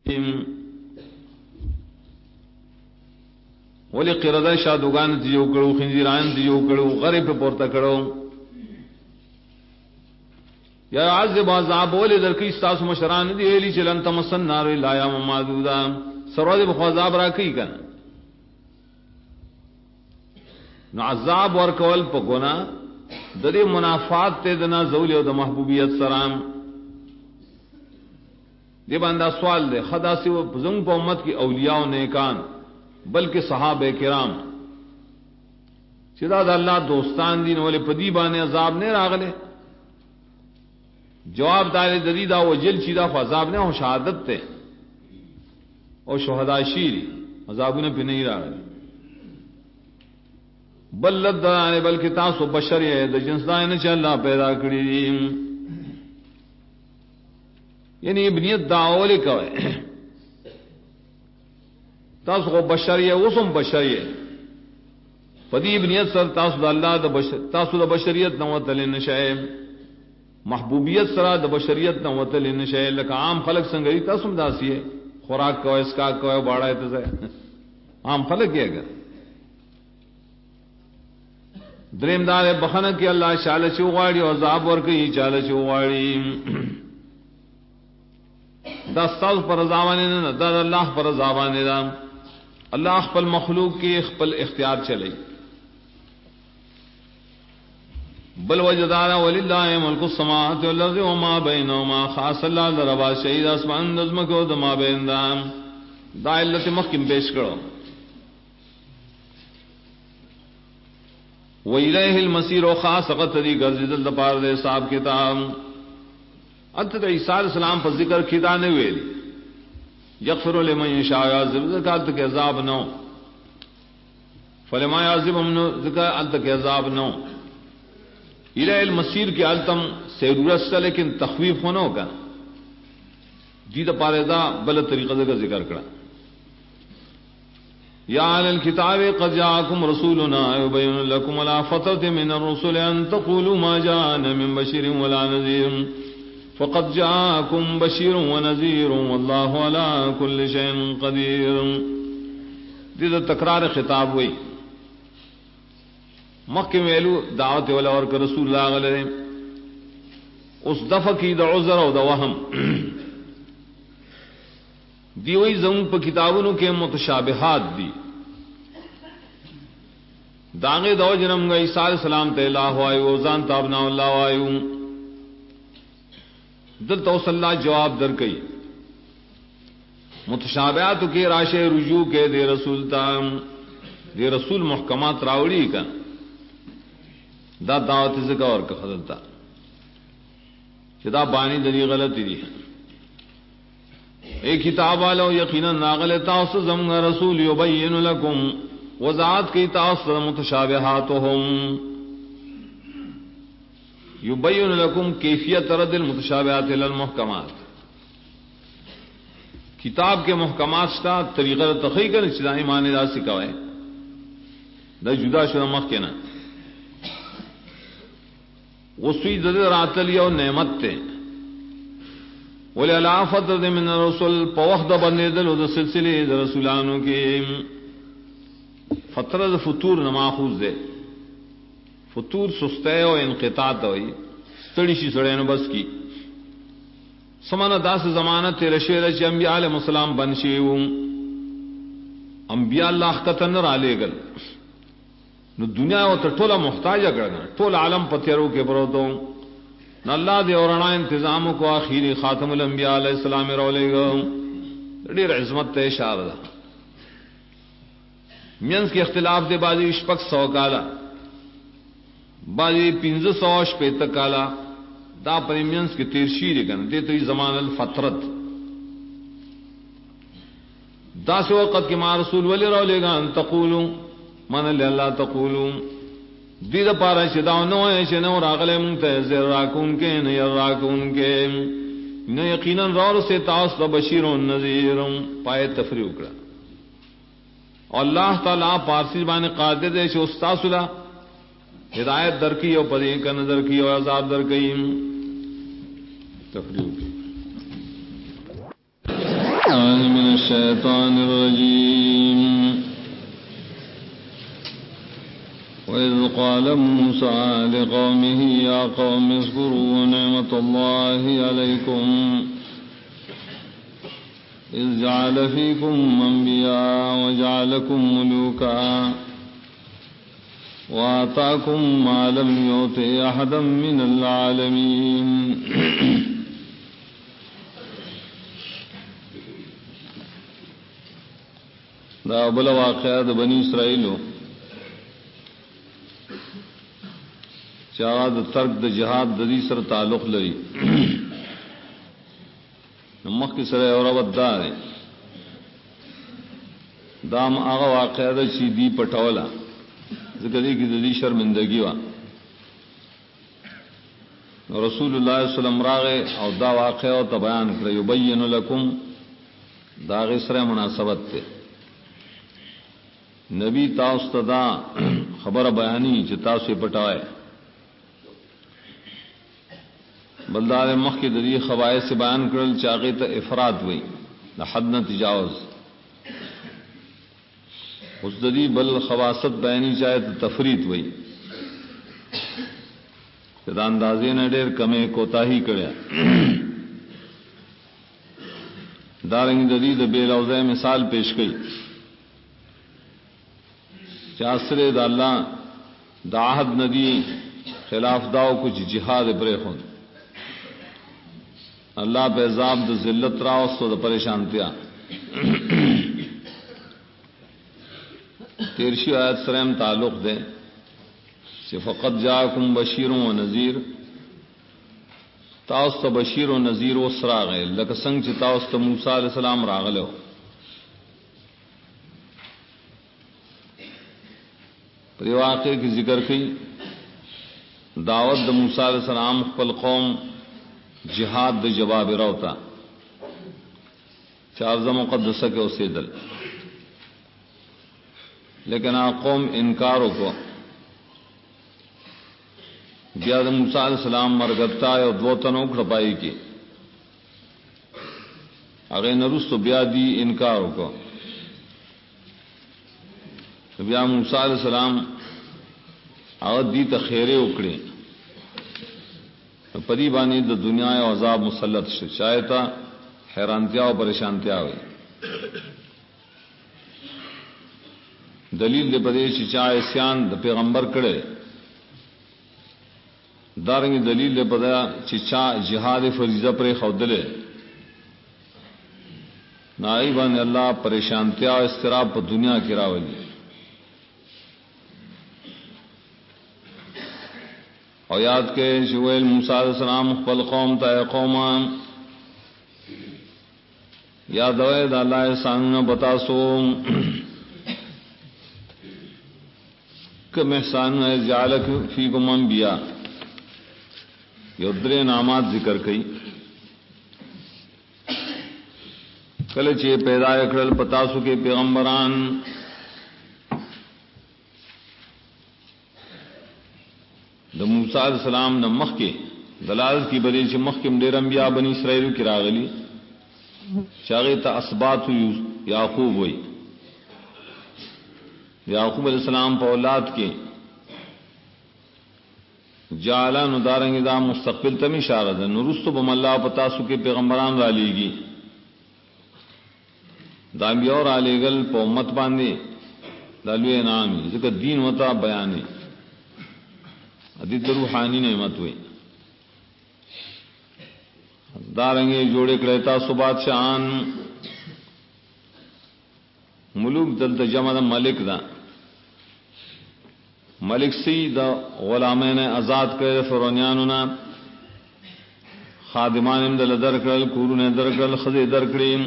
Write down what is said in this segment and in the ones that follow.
ولی قرده شادوگان دیو کړو خنزیران دیو کړو غریب په پورته کړو یا عذاب عذاب ولې درکې تاسو مشران دی ویلي چې لن تمسن نار الا یوم معدودا سره به عذاب راکې کنه نو عذاب ورکول په ګنا د دې منافات ته د نازول او د محبوبیت سلام دې باندې سوال دی خدا سی زنګ په امت کې اولیاء او نیکان بلکہ صحابہ کرام چې دا د الله دوستان دي نو ولې په دې باندې عذاب نه راغله جواب دار د دې دا وجل چې دا عذاب نه او شهادت ته او شهدا شيري عذابونه په نه راغله بل لدانه بلکې تاسو بشر یې د جنس دا نه چې الله پیدا کړی دي یعنی ابنیت داول کوي تاسو کو بشر یې اوسم بشر یې پدی ابنیت سره تاسو د الله د بشر تاسو د بشریت نو وتل نشئ محبوبیت سره د بشریت نو وتل نشئ لکه عام خلق څنګه تاسو هم داسي خوراک کوي اسکا کوي باړای ته عام خلق یې اگر دریم دار بخنه کې الله شاله شو غاړي او عذاب ورکړي چاله شو غاړي دا ستاسو پر ځوانه نه دا الله پر ځوانه ده الله خپل مخلوق کې خپل اختیار چلای بل وجدارا ولله ملک السماوات والارض وما بينهما خاص الله دربا شهید اسمان نظم کو د ما بین دا علت مخکم پیش کړو و الیه المصیر خاصه طریق ګرځیدل د پاره د حساب کتاب انت د عیسی علیہ السلام پر ذکر کیدا نه ویل یغفر لمن یشاء یعذب ذکرت کے عذاب نو فلما یعذبهم نو ذکرت کے عذاب نو الہ المصیر کی التم ضرورت سے لیکن تخویف ہونا ہوگا جی د پاره دا بل طریقہ کا ذکر کړه یا اهل الكتاب قد جاءكم رسولنا يبين لكم على فترة من الرسل ان تقولوا ما جاءنا من بشير ولا نذير فقد جاءكم بشير ونذير والله على كل شيء قدير دې تکرار خطاب وای مکه ویلو دعوت ولا ور رسول الله غلره اوس دفع کی د عذر او د وهم دی وی زمو په کتابونو کې متشابهات دي داغه دو جنم غي عيسى عليه السلام ته الله وایو ځان تابنا الله وایو دلته صلی الله جواب درکې متشابهات کې راشه رجوع کې د رسول تام د رسول محکمات راوړي کا دا دعوت ذکر کا خدلتا چې دا باندې دلی غلطی دي ایک کتاب والو یقینا ناغل تاسو زمغ رسول یبین لکم وضاحت کی تاسو متشابهاتهم یبین لکم کیفیت رد المتشابهات الى المحکمات کتاب کے محکمات شتا طریقہ تخیق چې دا ایمان دا سکوي دا جدا شو مخ کنا وسوی د راتل یو نعمت ته ولی فترة من الرسول په وخت د بندیدل او د سلسله د رسولانو کې فتره د فطور نه ماخوذ ده فطور سسته او انقطاع وي ستړي شي سړی نو بس کی سمانه داس زمانه تیر شعر چې انبیاء علیهم السلام بنشي وو انبیاء الله کتن را لېګل نو دنیا او ته ټوله محتاج کړه ټول عالم پتیرو کې پروتو نو الله دې اورنا تنظیم کو اخیری خاتم الانبیاء علیہ السلام رولېګو ډېر عظمت ته اشاره ده مینس کې اختلاف دے بازی شپک 100 کالا بازی 1500 شپیت کالا دا پریمینس کی تیر شیری کن دیتوی زمان الفترت دا سے وقت کی ما رسول ولی رو لے گا ان تقولو من لی اللہ تقولو دید پارا شداو نو ایشے نو راغلے منتے زیر راکون کے نیر راکون کے نو یقینا رور سے تاس دا بشیر و نذیر پائے تفریح اکڑا اللہ تعالیٰ پارسی بانے قادر دے شو استاسولا ہدایت در کی اور پدی کا نظر کی اور عذاب در کی تفریح کی من الشيطان الرجيم وإذ قال موسى لقومه يا قوم اذكروا نعمة الله عليكم إذ جعل فيكم أنبياء وجعلكم ملوكا وآتاكم ما لم يؤت أحدا من العالمين. دا بل واقعہ د بنی اسرائیلو چا د ترک د جهاد د دې سره تعلق لري. مخ کی سره اور ودار دام هغه واقعہ د چې دی پټولا ذکر دی کی د دې شرمندگی وا رسول الله صلی الله علیه وسلم راغه او دا واقعہ او بیان کړ یبین لكم دا غ سره مناسبت ته نبی تاسو ته دا خبره بیانی چې تاسو پټوای بلدار مخ کی د دې خواص سے بیان کړل چاغه ته افراد وای د حد نه تجاوز اوس د دې بل خواصت بیانی چاہے تفرید وای دا اندازې نه ډېر کمې کوتاهی کړه. دارنګ د دې د بیلوزه مثال پیش کړي چاسره د الله د عهد ندی خلاف داو کچھ جهاد پرې خون اللہ پہ عذاب د ذلت راوستو د پریشانتیا. تیرشی آیت سرم تعلق دے کہ فقط جاءکم بشیر و نذیر تاست بشیر و نذیر و سراغ لک سنگ چ تاست موسی علیہ السلام راغلو پر واقع کی ذکر کی دعوت د موسی علیہ السلام خپل قوم جہاد د جواب روتا چارز مقدسہ کے اسے دل لیکن قوم انکاروں کو بیا د موسی علیہ السلام مرغتا او دو تنو کھپائی کی اگے نرست بیا دی انکاروں کو بیا موسی علیہ السلام او دی ته خیره وکړي پدی باندې د دنیا او عذاب مسلط شي شایتا حیرانتیا او پریشانتیا وي. دلیل دې پدې چې چا اسیان د پیغمبر کړي دارنګ دلیل دې پدې چې چا جهاد فریضه پر خودلې نای باندې الله پریشانتیا او استراب په دنیا کې راوړي. او یاد کے شویل موسی علیہ السلام خپل قوم ته قوم یاد وای د الله احسان بتا سو کم احسان جعلک فیکم انبیاء یو درې نامات ذکر کړي کله چې پیدا کړل پتا سو کې پیغمبران د موسی علیہ السلام نه مخ کې دلالت کی بری چې مخ کې ډېر انبیاء بنی اسرائیل کې راغلي چاغه ته اسباط یعقوب وای یعقوب علیہ السلام په اولاد کې جعلان دارنګ دا مستقبل ته اشاره ده نورستو بم الله پتا سو کې پیغمبران را لېږي دا انبیاء را لېګل په امت باندې دلوي نام ځکه دین وتا بیانې ادیت روحانی نعمت ہوئی دارنگے جوڑے کڑیتا سو بادشاہان ملوک دلتا جمع دا ملک دا ملک سی دا غلامین آزاد کرے فرونیانونا خادمان دل در کرل کورون در کرل خزی در کریم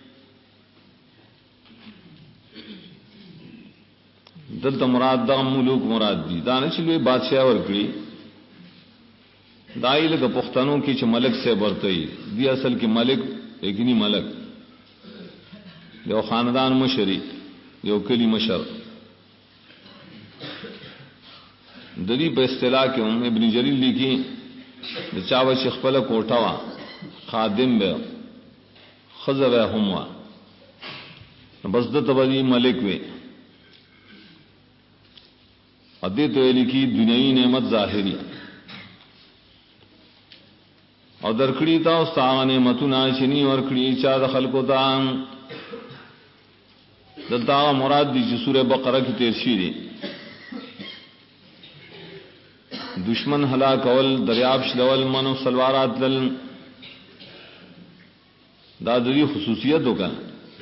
دلتا مراد دا ملوک مراد دی دانا چلوی بادشاہ ورکڑی دائی لگا پختانوں کی چھ ملک سے برتئی دی اصل کی ملک ایکنی ملک یو خاندان مشری یو کلی مشر دری پہ اصطلاح کیوں ابن جلیل لکھی چاوہ چخپل کوٹھوا خادم بے خزوه هموا بس د تبدی ملک وی ادی تو لکی دنیوی نعمت ظاهری او درکړی تا او ستاسو نعمتونه شنی ورکړي چا د خلقو ته دلته مراد دي چې سوره بقره کې تیر شي دي دشمن هلاک اول دریاب شلول منو سلوارات دل دا د دې خصوصیت وکړه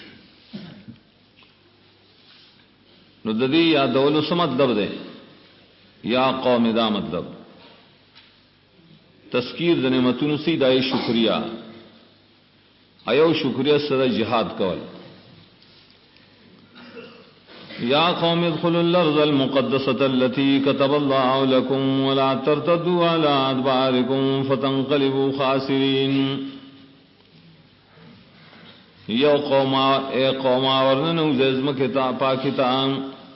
نو د دې یادولو څه مطلب ده یا قوم دا مطلب تذکیر د نعمتونو سي دای شکریا ایو شکریا سره جهاد کول یا قوم ادخلوا الارض المقدسه التي كتب الله لكم ولا ترتدوا على ادباركم فتنقلبوا خاسرين یو قوم اے قوم ورنو زما کتاب پاکستان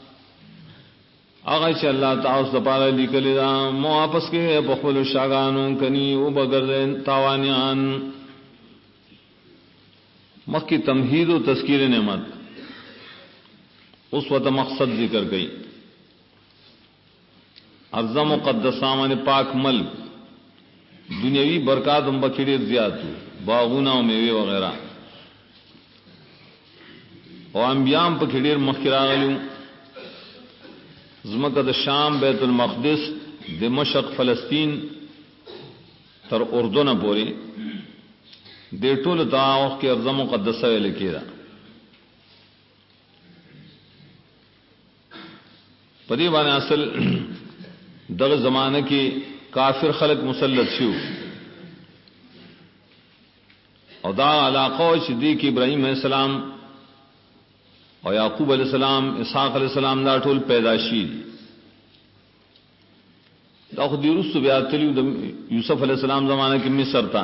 هغه چې الله تعالی سپاره لیکل دا مو واپس کې په خپل شاګانو کني او بغرن تاوانيان مکه تمهید او تذکیر نعمت اس وقت مقصد ذکر گئی ارض مقدسہ من پاک ملک دنیاوی برکات هم بکړي زیات باغونه او میوه وغیرہ او انبیام په کډیر مخکراغلو زمکه د شام بیت المقدس دمشق فلسطین تر اردن پورې د ټولو داوخ کې ارض مقدسه ویل کېده پدې باندې اصل دغه زمانہ کې کافر خلق مسلط شو او دا علاقه چې دی کې ابراهيم عليه السلام او یعقوب علیہ السلام اسحاق علیہ السلام دا ټول پیدا شي دا خو د یوسف بیا تلیو د یوسف علیہ السلام زمانہ کې مصر تا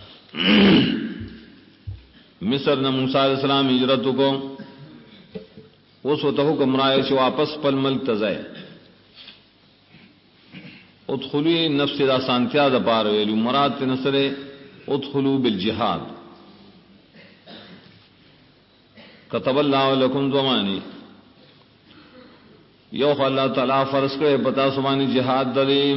مصر نه موسی علیہ السلام هجرت وکړو اوس وته حکم راځي چې واپس خپل ملک ته ځای ادخلوا نفس دا سانتیا د پاره ویلو مراد ته نسره ادخلوا بالجهاد كتب الله لكم ضماني یو الله تعالی فرض کړي پتا سمانی جهاد دریم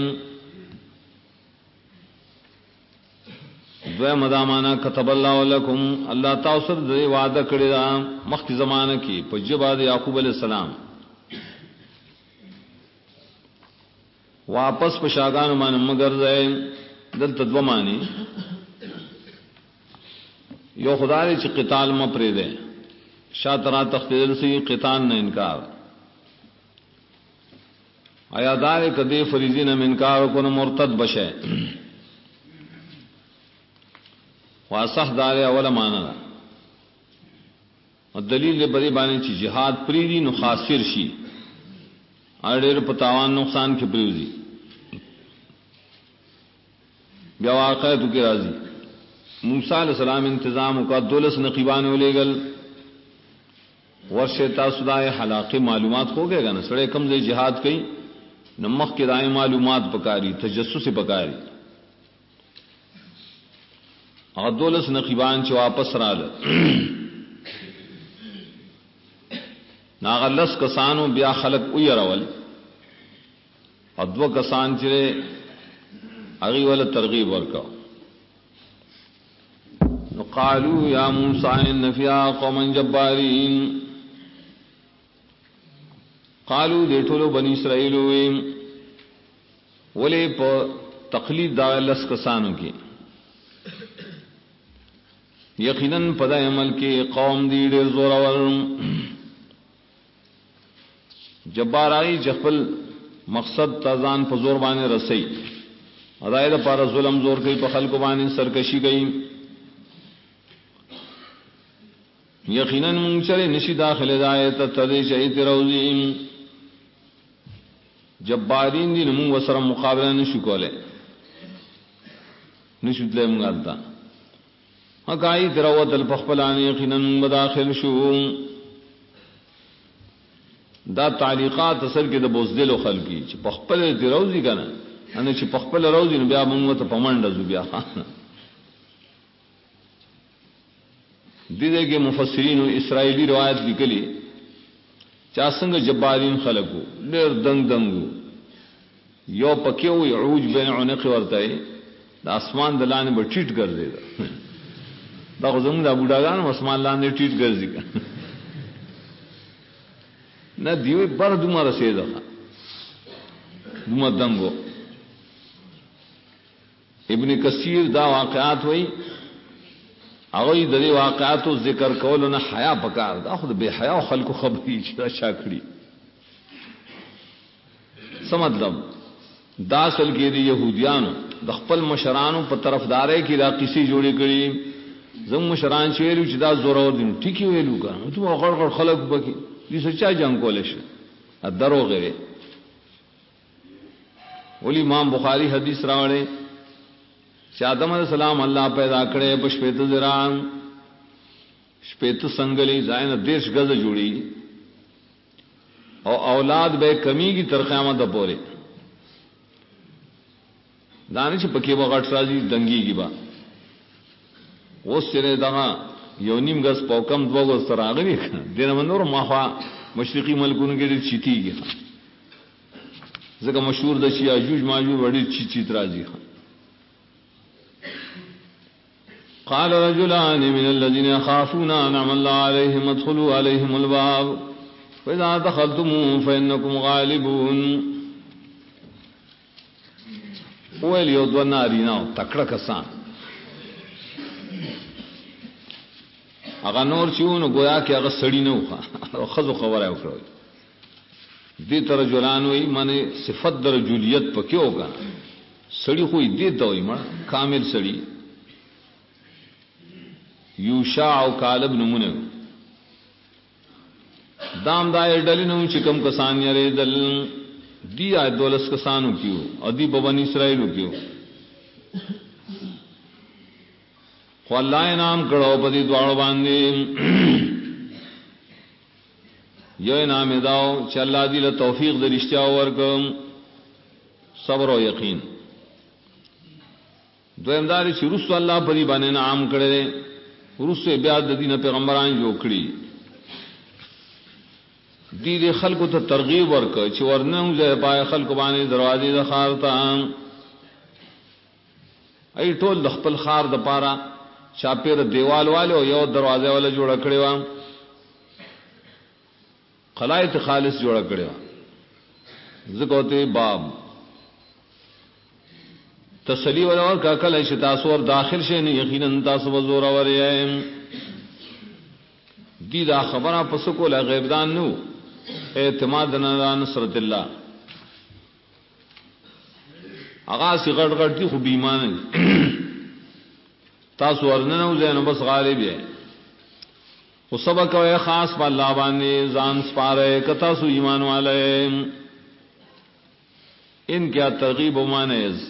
دوی مدامانا كتب الله لكم الله تعالی سره دی وعده کړی دا مخکې زمانہ کې په جبا د یعقوب علیہ السلام واپس په شاګانو باندې مگر ځای دلته دو معنی یو خدای چې قتال م پرې ده شاترا تختیل سے قتال نه انکار آیا دار کدی فریضی نه انکار کو نه مرتد بشه واسح دار اوله معنا او دلیل بری باندې چې jihad پری دي نو خاسر شي اړیر پتاوان نقصان کې پریوزي بیا واقع تو کې راځي موسی علیہ السلام انتظام کا دولس نقیبان ولېګل ورشه تاسو دای حلاقه معلومات ہو گئے گا نا سڑے کم سے جہاد کئی نمخ کے دائیں معلومات پکاری تجسس پکاری اور دولس نقیبان چ واپس رال ناغلس کسانو بیا خلق اوی راول ادو کسان چرے اغي ولا ترغیب ورکاو نو قالوا یا موسی ان فی قوم جبارین قالو دې ټولو بنی اسرائیل ولې په تقلید دا لس کسانو کې یقینا په دای عمل کې قوم دې ډېر زور اور جبارای جخل مقصد تازان په زور باندې رسي ادايه لپاره ظلم زور کوي په خلکو باندې سرکشي کوي یقینا مونږ سره نشي داخله دایته تدې شهید روزیم جبارین دي نو وسره مقابله نشو کوله نشو تل موږ التا هغه دروت الفخلان یقینا مداخل شو دا تعلیقات اصل کې د بوزدل خلقي چې په خپل دی روزي کنه ان چې په خپل روزي نو بیا موږ ته پمنډه زو بیا دیدے کے مفسرین و اسرائیلی روایت نکلی چاسنگ جبارین خلقو ډېر دنگ دنگو یو پکیو عروج بین عنق ورته د اسمان دلانه به ټیټ ګرځي دا غزم د بوډاګان اسمان لاندې ټیټ ګرځي نه دیو بر دومره رسیدا دومره دنګو ابن کثیر دا واقعات وای هغه د دې واقعاتو ذکر کول نه حیا پکار دا خود به حیا خلکو خبري شاکړي څه مطلب دا اصل کې د يهوديانو د خپل مشرانو په طرفداري کې دا قصې جوړې کړي زم مشران چې ویلو چې دا زورور دي ټیکی ویلو کنه ته غړ خلک بکی دې سچا جنگ کول شي دروغ وي ولی امام بخاری حدیث راوړي چې آدم علیہ السلام الله پیدا کړي په شپېته زران شپېته څنګهلی ځاین دیش غز جوړي او اولاد به کمی کی تر قیامت پورې دانش پکې وغټ راځي دنګي کی با اوس چې دا یو نیم غز پوکم دوه غز تر راغلي دنه منور ماخوا مشرقي ملکونو کې چیتیږي ځکه مشهور د شي اجوج ماجوج وړي چیت راځي قال رجلان من الذين يخافون أنعم الله عليهم ادخلوا عليهم الباب فإذا دخلتموه فإنكم غالبون ویل یو دو نارینه تکړه کسان هغه نور چېونو گویا کې هغه سړی نه وخه خزو خبره وکړه دې تر جولان وی معنی صفت در جولیت پکې وکړه سړی خو دې ته وي مړه کامل سړی یوشع او کالب نمونه دام دای ډلینو چې کوم کسان یې دل دی دولس کسانو کیو ادی بنی اسرائیلو کیو خو الله انعام کړو په دې دواړو باندې یو انعام داو چې الله دې له توفیق د رښتیا ورکم صبر او یقین دویم دار چې رسول الله په دې باندې انعام کړی ورسره بیا د دین پیغمبران جوړ کړی دې خلکو ته ترغیب ورکړ چې ورنه ځای پای خلکو باندې دروازې د خار ته ای ټول د خپل خار د پاره چاپیر دیوال والو یو دروازه والا جوړ کړی و خلایت خالص جوړ کړی و زکوته باب تسلی ولور کا کله چې تاسو ور داخل شئ نه یقینا تاسو وزور اورئ دي دا خبره پس کوله غیب دان نو اعتماد نه نصرت الله هغه سی غړ غړ دي خو بیمان تاسو ورنه نو زنه بس غالب یې او سبق او خاص په الله باندې ځان سپاره کتا سو ایمان والے ان کیا ترغیب و مانز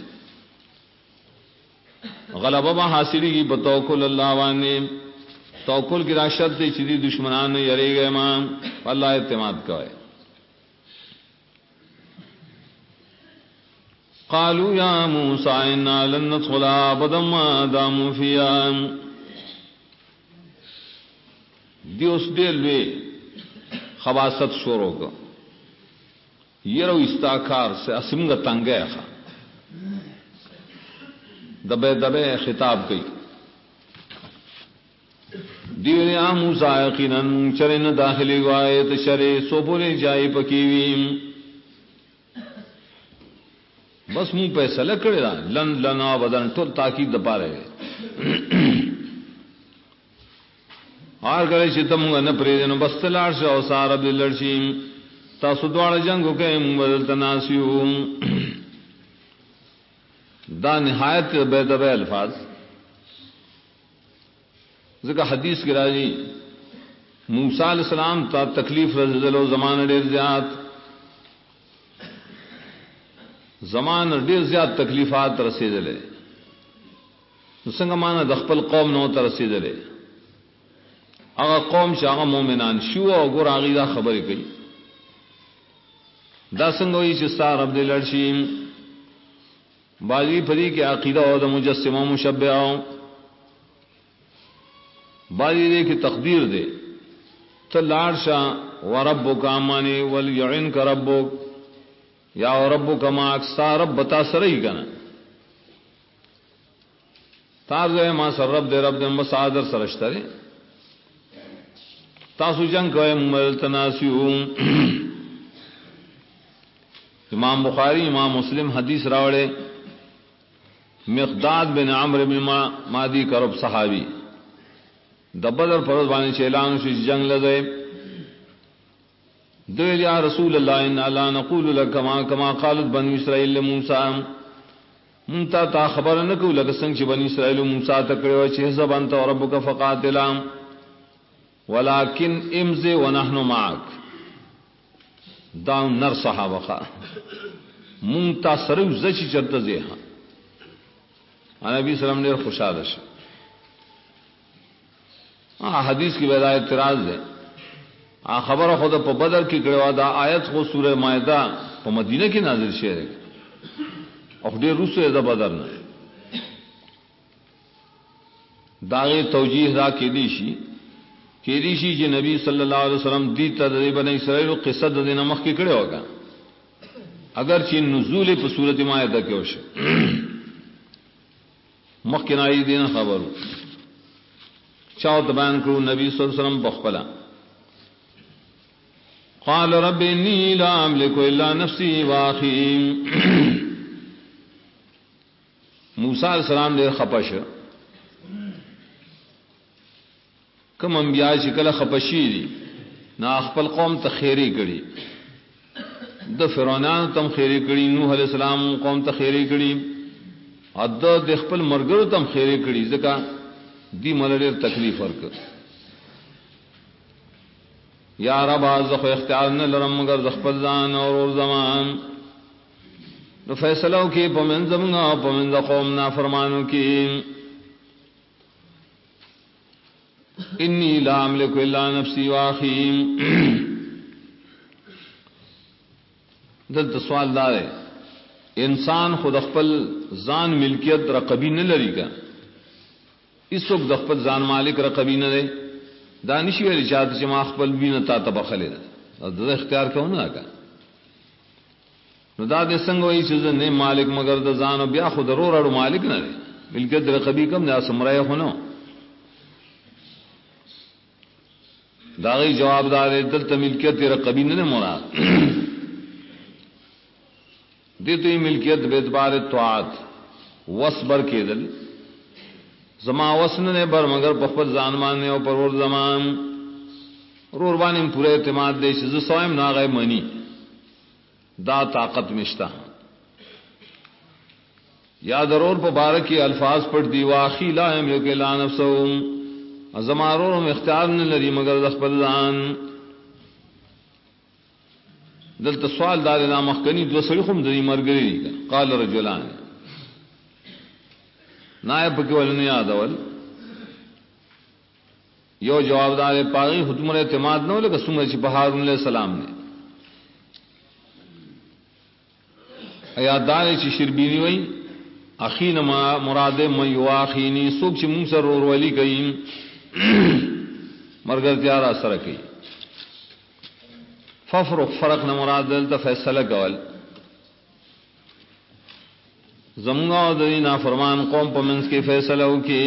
غلبہ با حاصلی کی بتوکل اللہ باندې توکل کی راشد دے چې دي دشمنان نه یریږي امام الله اعتماد کوي قالوا يا موسى إنا لن ندخلها أبدا ما داموا فيها دیوس دلوی خباست شروع کو یرو استاکار سے اسمنگ تنگے خا دبے دبے خطاب کی دیوی یا موسیٰ یقینا چرن داخلی گوائیت شرے سوپوری جائی پکیویم بس مو فیصلہ کرے دا لن لنا بدن ټول تاکید د پاره هر کله چې تم نه پرې نو بس تلار شو او سار به لړشي تاسو دواړه جنگ وکئ موږ تناسیو دا نهایت به د الفاظ ځکه حدیث کې راځي موسی علیہ السلام ته تکلیف رسیدلو زمانه ډیر زیات زمان ډیر زیات تکلیفات رسیدلې څنګه معنا د خپل قوم نو ته رسیدلې هغه قوم چې هغه مؤمنان شو او ګور هغه دا خبرې کوي دا څنګه وي چې ستاره عبد لړشي بازی پری کې عقیده او د مجسمه مشبعه बाजी दे की तकदीर दे तो लाड़शा व रब्बुक माने वल युइनक रब्बुक या रब्बुक मा अक्सा रब बता सरई कना ताब दे मा सर रब दे मसादर सरश्तरे तासु जंग कहे मुमल तनासियु इमाम बुखारी इमाम मुस्लिम हदीस रावड़े मिक़दाद बिन अम्र बिन मादी करब सहाबी दबदर फरोज बानी चेलान से जंग लगे दो या रसूल अल्लाह इन्ना ला नक़ूलु लक कमा क़ालत बनी इसराइल मूसा मुंता ता खबर न को लग संग बनी इसराइल मूसा तकड़ो छे ज़बान तो रब्बुक फ़क़ातिला वलाकिन इमज़े व नहनु माक दाउ नर सहाबा का मुंता सरु जची चरत जेहा नबी सल्लम ने खुशादश हदीस की वजह इतराज है खबर खुद पर बदर की गड़वादा आयत को सूरह मायदा पर मदीने की नाजिल शेर और डेर रूस से बदर न दागे तौजीह रा केदीशी जी नबी सल्लल्लाहु अलैहि वसल्लम दी तदरीबन इसराइल क़िस्सा दे नमक की कड़े होगा अगर ची नुज़ूल पर सूरत मायदा के होश मक्नाई देना खबर चावत बयान करूं नबी सल्लल्लाहु अलैहि वसल्लम बखला क़ाल रब्बी इन्नी ला अमलिकु इल्ला नफ्सी व अखी मूसा अलैहिस्सलाम दे खपश कम अंबिया शिकल खपशी ना खपल कौम तखेरी कड़ी द फिरौनान तम खेरी कड़ी नूह अलैहिस्सलाम कौम तखेरी कड़ी अद द खपल मरगर तम खेरी कड़ी जका दी मलड़े तकलीफ वर्क या रब आज इख्तियार न लरम मगर जखपल जान और जमान तो फैसलों की पमन जमगा पमन कौम ना फरमानों की इन्नी ला अमलिकु इल्ला नफ्सी व अखी दल सवाल दार है इंसान खुद अखपल जान मिल्कियत रकबी न लरी का इस वक्त दखपत जान मालिक रकबी न रहे दानिश वे रिचात जमा अखपल भी न ता तबखले और इख्तियार क्यों ना का दाद संग वही चीज ने मालिक मगर द जान ब्या खुद रो रड़ो मालिक न रहे मिल्कियत रकबी कम ना समराय होनो दागी जवाबदार दल त मिल्कियत रकबी न मुराद दे तो मिल्कियत बेतबार तोआत वसबर के दल जमा वसन ने बर मगर बखबर जानमान ने और और जमान रोरबानी पूरे एतमाद दे स्वयं ना गए मनी दा ताकत मिश्ता या दरोर पर बारक की अल्फाज पढ़ दी वाखी ला के ला नफ्सहुम जमारों में इख्तियार न लरी मगर दखबल जान दल तसवाल दार ना मखनी दो सड़खुम दरी मरगरी काल रजुलान नायब के वल नहीं आदवल यो जवाबदार पागी हुतुमर एतमाद न हो लगा सुमर बहार सलाम ने अयादार शिरबीनी वही अखी नमा मुरादे मयुआखीनी सुख मुंह से रोरवली गई मरगर त्यारा सर की फफरुख फरक न मुराद तो फैसला गवल जमुंगा दरी ना फरमान कौम पमंस के फैसला की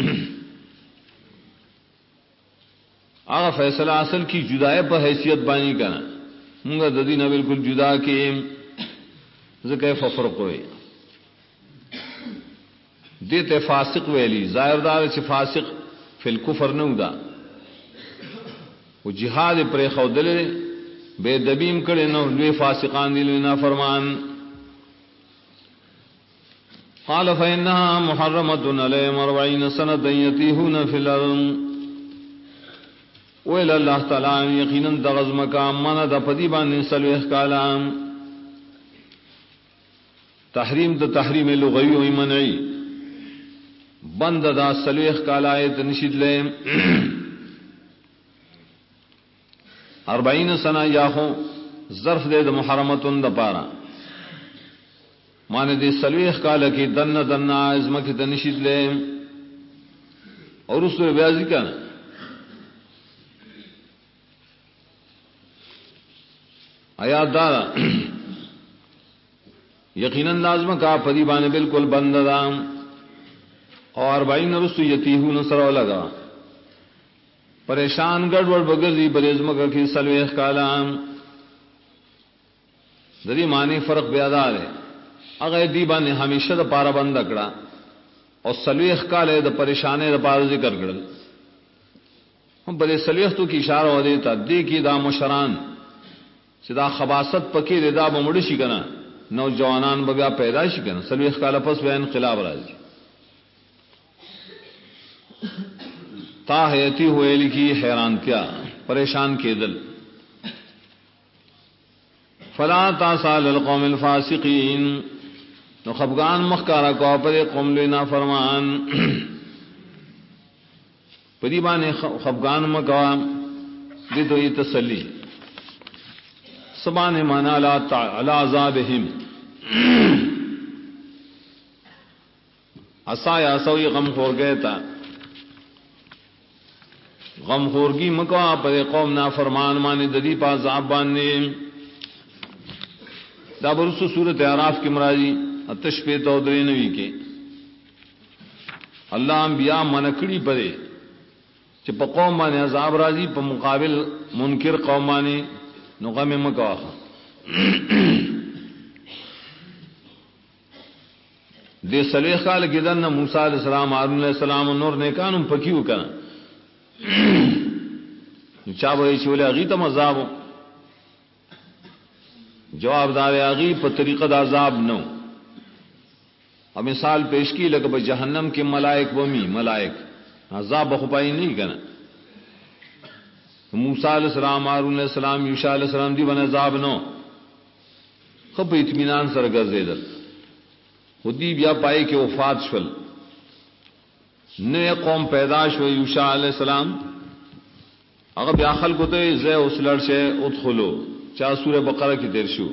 आगा फैसला असल की जुदाए पर हैसियत बानी करना मुंगा ददी ना बिल्कुल जुदा के ज़िक्र फफरुक हुए देते फासिक वेली जायरदार से फासिक फिल कुफर न उदा वो जिहाद प्रे खौदले बेदबीम करे न वे फासिकान दिल ना फरमान قال فإنها محرمة عليهم 40 سنة يتيهون في الأرض وإلى الله تعالى يقينا دغز مقام من د پدی باندې سلوخ کالام تحریم د تحریم لغوی او منعی بند دا سلوخ کالایت نشید لے 40 سنه یاخو ظرف دے د محرمتن د پارا माने दे सलवेख काल की दन्ना दन्ना आजम की तनिशिद ले और उस व्याजी का آیات دارا یقیناً لازم کا پدی بانے بالکل بند دا اور 40 رسو یتیہون سرو لگا پریشان گڑبڑ بگردی برزمک کی سلویخ کالام دری معنی فرق بیادا ہے اگر دی بانے ہمیشہ دا پارا بند اکڑا اور سلویخ کالے دا پریشانے دا پارا ذکر کرل ہم بڑے سلویخ تو کی اشارہ ہو دیتا دی کی دا مشران دا خباست پکی دے دا بمڑی کنا نوجوانان بگا پیدائشی کنا سلویخ کالا پس بے انقلاب راضی تا حیتی ہوئے لکی حیران کیا پریشان کے دل فلا تاسال القوم الفاسقین نو خفگان مخکارا کو پر قوم لینا فرمان پدی بانے خفگان مکوا دی تو یہ تسلی سبان مانا علی عذابہم عصایا سوئی غم خور گئے تا غم خورگی مکوا پر قوم نا فرمان مانے ددی پا عذاب بانے دا برسو سورت اعراف کی مرادی اتش پہ تو درینوی کے اللہ انبیاء منکڑی پدے کہ پا قوم مانے عذاب راضی پا مقابل منکر قوم مانے نو غم مکوا دے سلیخ کال کی دن موسیٰ علیہ السلام ہارون علیہ السلام نور نیکانم پکیو کنا چا بھئی چولے اغیتم عذابو جواب دار اغی پر طریقہ دا عذاب نو اب مثال پیش کی لگا با جہنم کے ملائک ومی ملائک عذاب بخپائی نہیں کنا موسیٰ علیہ السلام ہارون علیہ السلام یوشع علیہ السلام دی بن عذاب نو خب اطمینان سرگر زیدل خودی بیا پائے کہ وفات شول نئے قوم پیداش ہوئی یوشع علیہ السلام اگر بیا خلق ہوتے زی اسلڑ سے ادخلو چاہ سورہ بقرہ کی تیر شو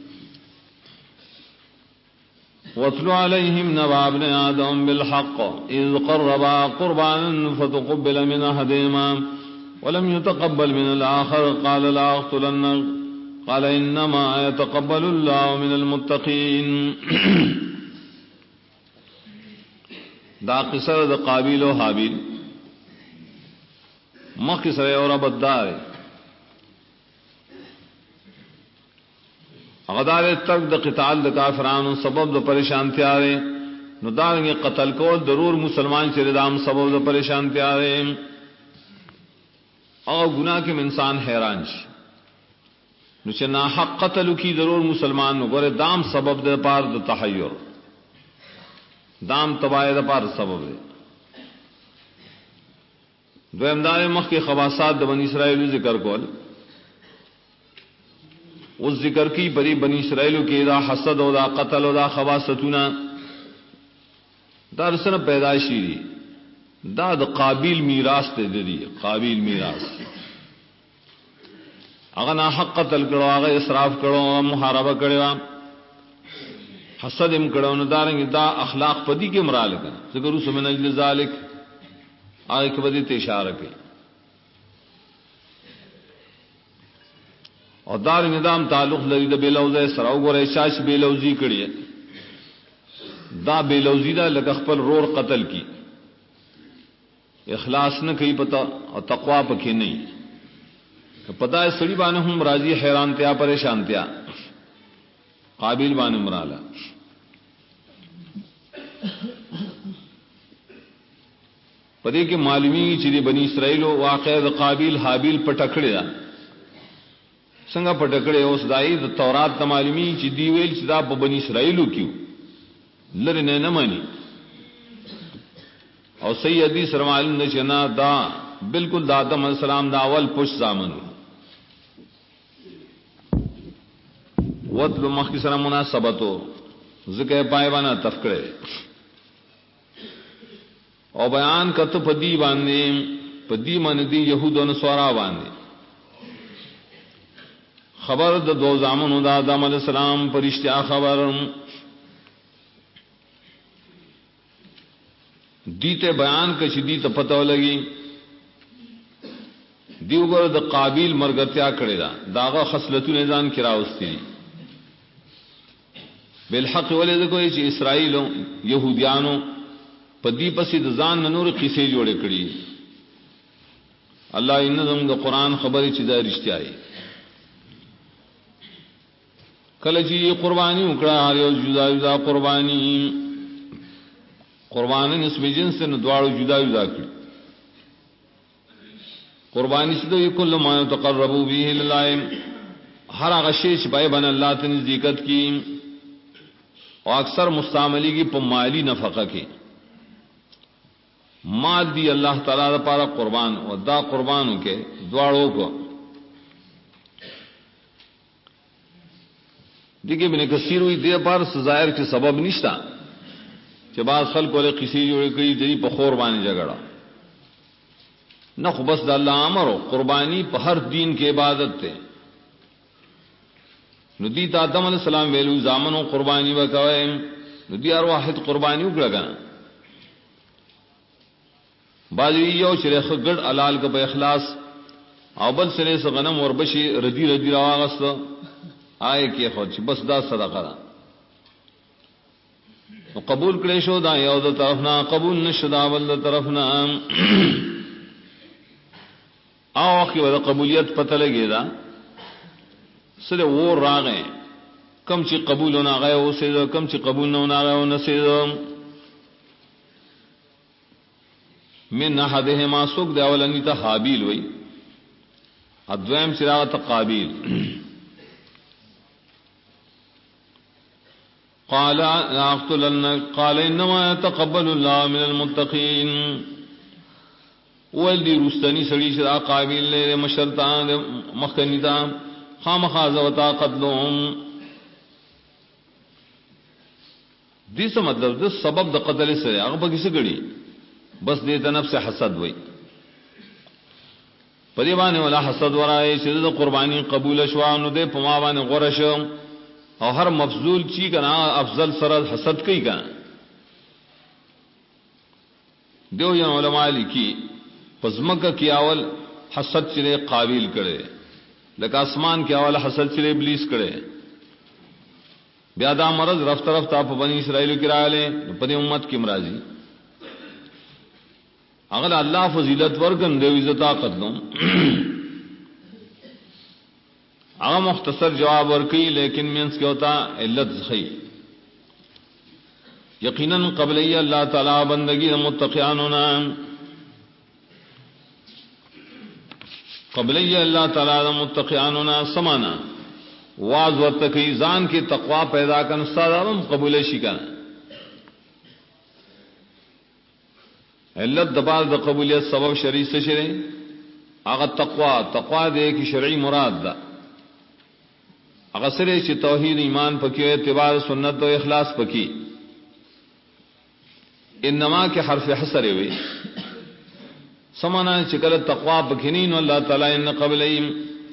وَاتْلُ عَلَيْهِمْ نَبَأَ ابْنَيْ آدَمَ بِالْحَقِّ إِذْ قَرَّبَا قُرْبَانًا فَتُقُبِّلَ مِنْ أَحَدِهِمَا ولم يتقبل من الآخر قال لا أقتلنك قال إنما يتقبل الله من المتقين دا قصر دا قابیل و حابیل ما قصر اور بدار غدار ترک دا قتال دا کافران سبب دا پریشان تیارے نو دارنگے قتل کو ضرور مسلمان چردام سبب دا پریشان تیارے اور گناہ کے انسان حیران نوچے ناحق قتل کی ضرور مسلمان نو گورے دام سبب دے پار دے تحیر دام تباہ دے پار سبب دے دو امدار مخ کے خواصات بنی اسرائیل ذکر کول اس ذکر کی بری بنی اسرائیل کے دا حسد و دا قتل و دا خواصتنا دا رسن پیدائشی دی دا دا قابل میراث تے دی قابل میراث اگر نا حق قتل کرو اگر اسراف کرو محاربہ کرو حسد ام کرو ندارنگی دا اخلاق پدی کے مرال کر ذکر اس من اجل ذالک آگے کے بدی تشارہ کے اور دارنگی دام تعلق لگی دا بے لوزہ سراؤ گو رہشاش بے لوزی کریے دا بے لوزی دا لگخپل رور قتل کی اخلاص نہ کئی پتا اور تقوا پکے نہیں پتا ہے سڑی بانے ہوں راضی حیران تیا پریشان تیا قابل بانے مرالا پدے کے معلومی چری بنی اسرائیل و واقع قابل حابیل پٹکڑے دا سنگا پٹکڑے اس دائی دا تورات معلومی چی دیویل چی دا بنی اسرائیلو کیوں لرنے نہ مانی اور سیدی سرمال نے چنا دا بالکل دادم علیہ السلام دا اول پش زامن وطل مخ کی سر مناسبتو ذکر پائبانا تفکرے اور بیان کتو پدی باندے پدی من دی یہود و نصارا باندے خبر دا دو زامن دا آدم علیہ السلام پر اشتیا خبر دیتے بیان کچھ دیتا پتہ لگی دیو ګره د قابیل مرګتیا کړی دا داغه خصلتونه ځان کې راوستي بالحق ولې کوئی چې اسرائیل يهوديانو په دې پسې د ځان نور قصې جوړې کړي الله انهم د قران خبرې چې دا رښتیا دی کله چې قرباني وکړه یو جدا جدا قرباني نسب جنس نه دواړو جدا جدا کړي قربانی شدو کل ما تقربوا به لله ہر هغه شی چې پای باندې الله ته نزدېکت کی او اکثر مستعملی کی په مالی نفقه کې مال دی الله تعالی لپاره قربان او دا قربانو کې دواړو کو دغه ابن کثیر وی د پر ظاهر کې سبب نشتا چې بعض خلکو له قصې جوړ کړي د په خور باندې جګړه نہ خو بس د الله امر او قربانی په هر دین کې عبادت ته ندی ته آدم علیہ السلام ویلو زامنو قربانی وکوي ندی هر واحد قربانی وکړه باجی یو شریخ ګډ حلال کو په اخلاص او بل سره غنم ور بشي ردی راغست آئے کې خو چې بس دا صدقه ده قبول کړي شو دا یو د طرفنا قبول نشو دا بل د طرفنا او اخی ودا قبولیت پتہ لگے دا سره و راغې کم چې قبول نه غي او سه کم چې قبول نه غي او نه سه من احدهما سوق دا ولنی ته حابیل وای ادویم شراوت قابیل قال لا اقتلن قال انما يتقبل الله من المتقين ولدي رستنی سړي چې قابل له مشرتان مخکنیتا خامخازه وتا قتلهم دې څه مطلب د سبب د قتل سره هغه به کیسه غړي بس دې د نفس حسد وای پدې باندې ولا حسد ورای چې د قرباني قبول شو نو دې په ما باندې غره شو او هر مفضول چی کنا افضل سره حسد کوي کنا دیو یا علماء لیکي پزمکه کی اول حسد چره قابل کړي لکه اسمان کی اول حسد چره ابلیس کړي بیا دا مرض رفت رفت په بنی اسرائیل کې رااله په دې امت کې مرাজি اغل الله فضیلت ورکن دی عزت طاقت نو هغه مختصر جواب ورکړي لیکن مینس کې ہوتا علت صحیح یقینا قبلی الله تعالی بندگی متقیانو نام قبلی اللہ تعالی متقیانو نا سمانا واز ورتکی ځان کې تقوا پیدا کن استادم قبول شي کنه علت دبال د قبولیت سبب شرعی څه شری هغه تقوا دې کی شرعی مراد ده هغه سره چې توحید ایمان پکې اتباع سنت او اخلاص پکې انما کې حرف حصر وي سمانا چې کله تقوا پکې نه الله تعالی ان قبلهم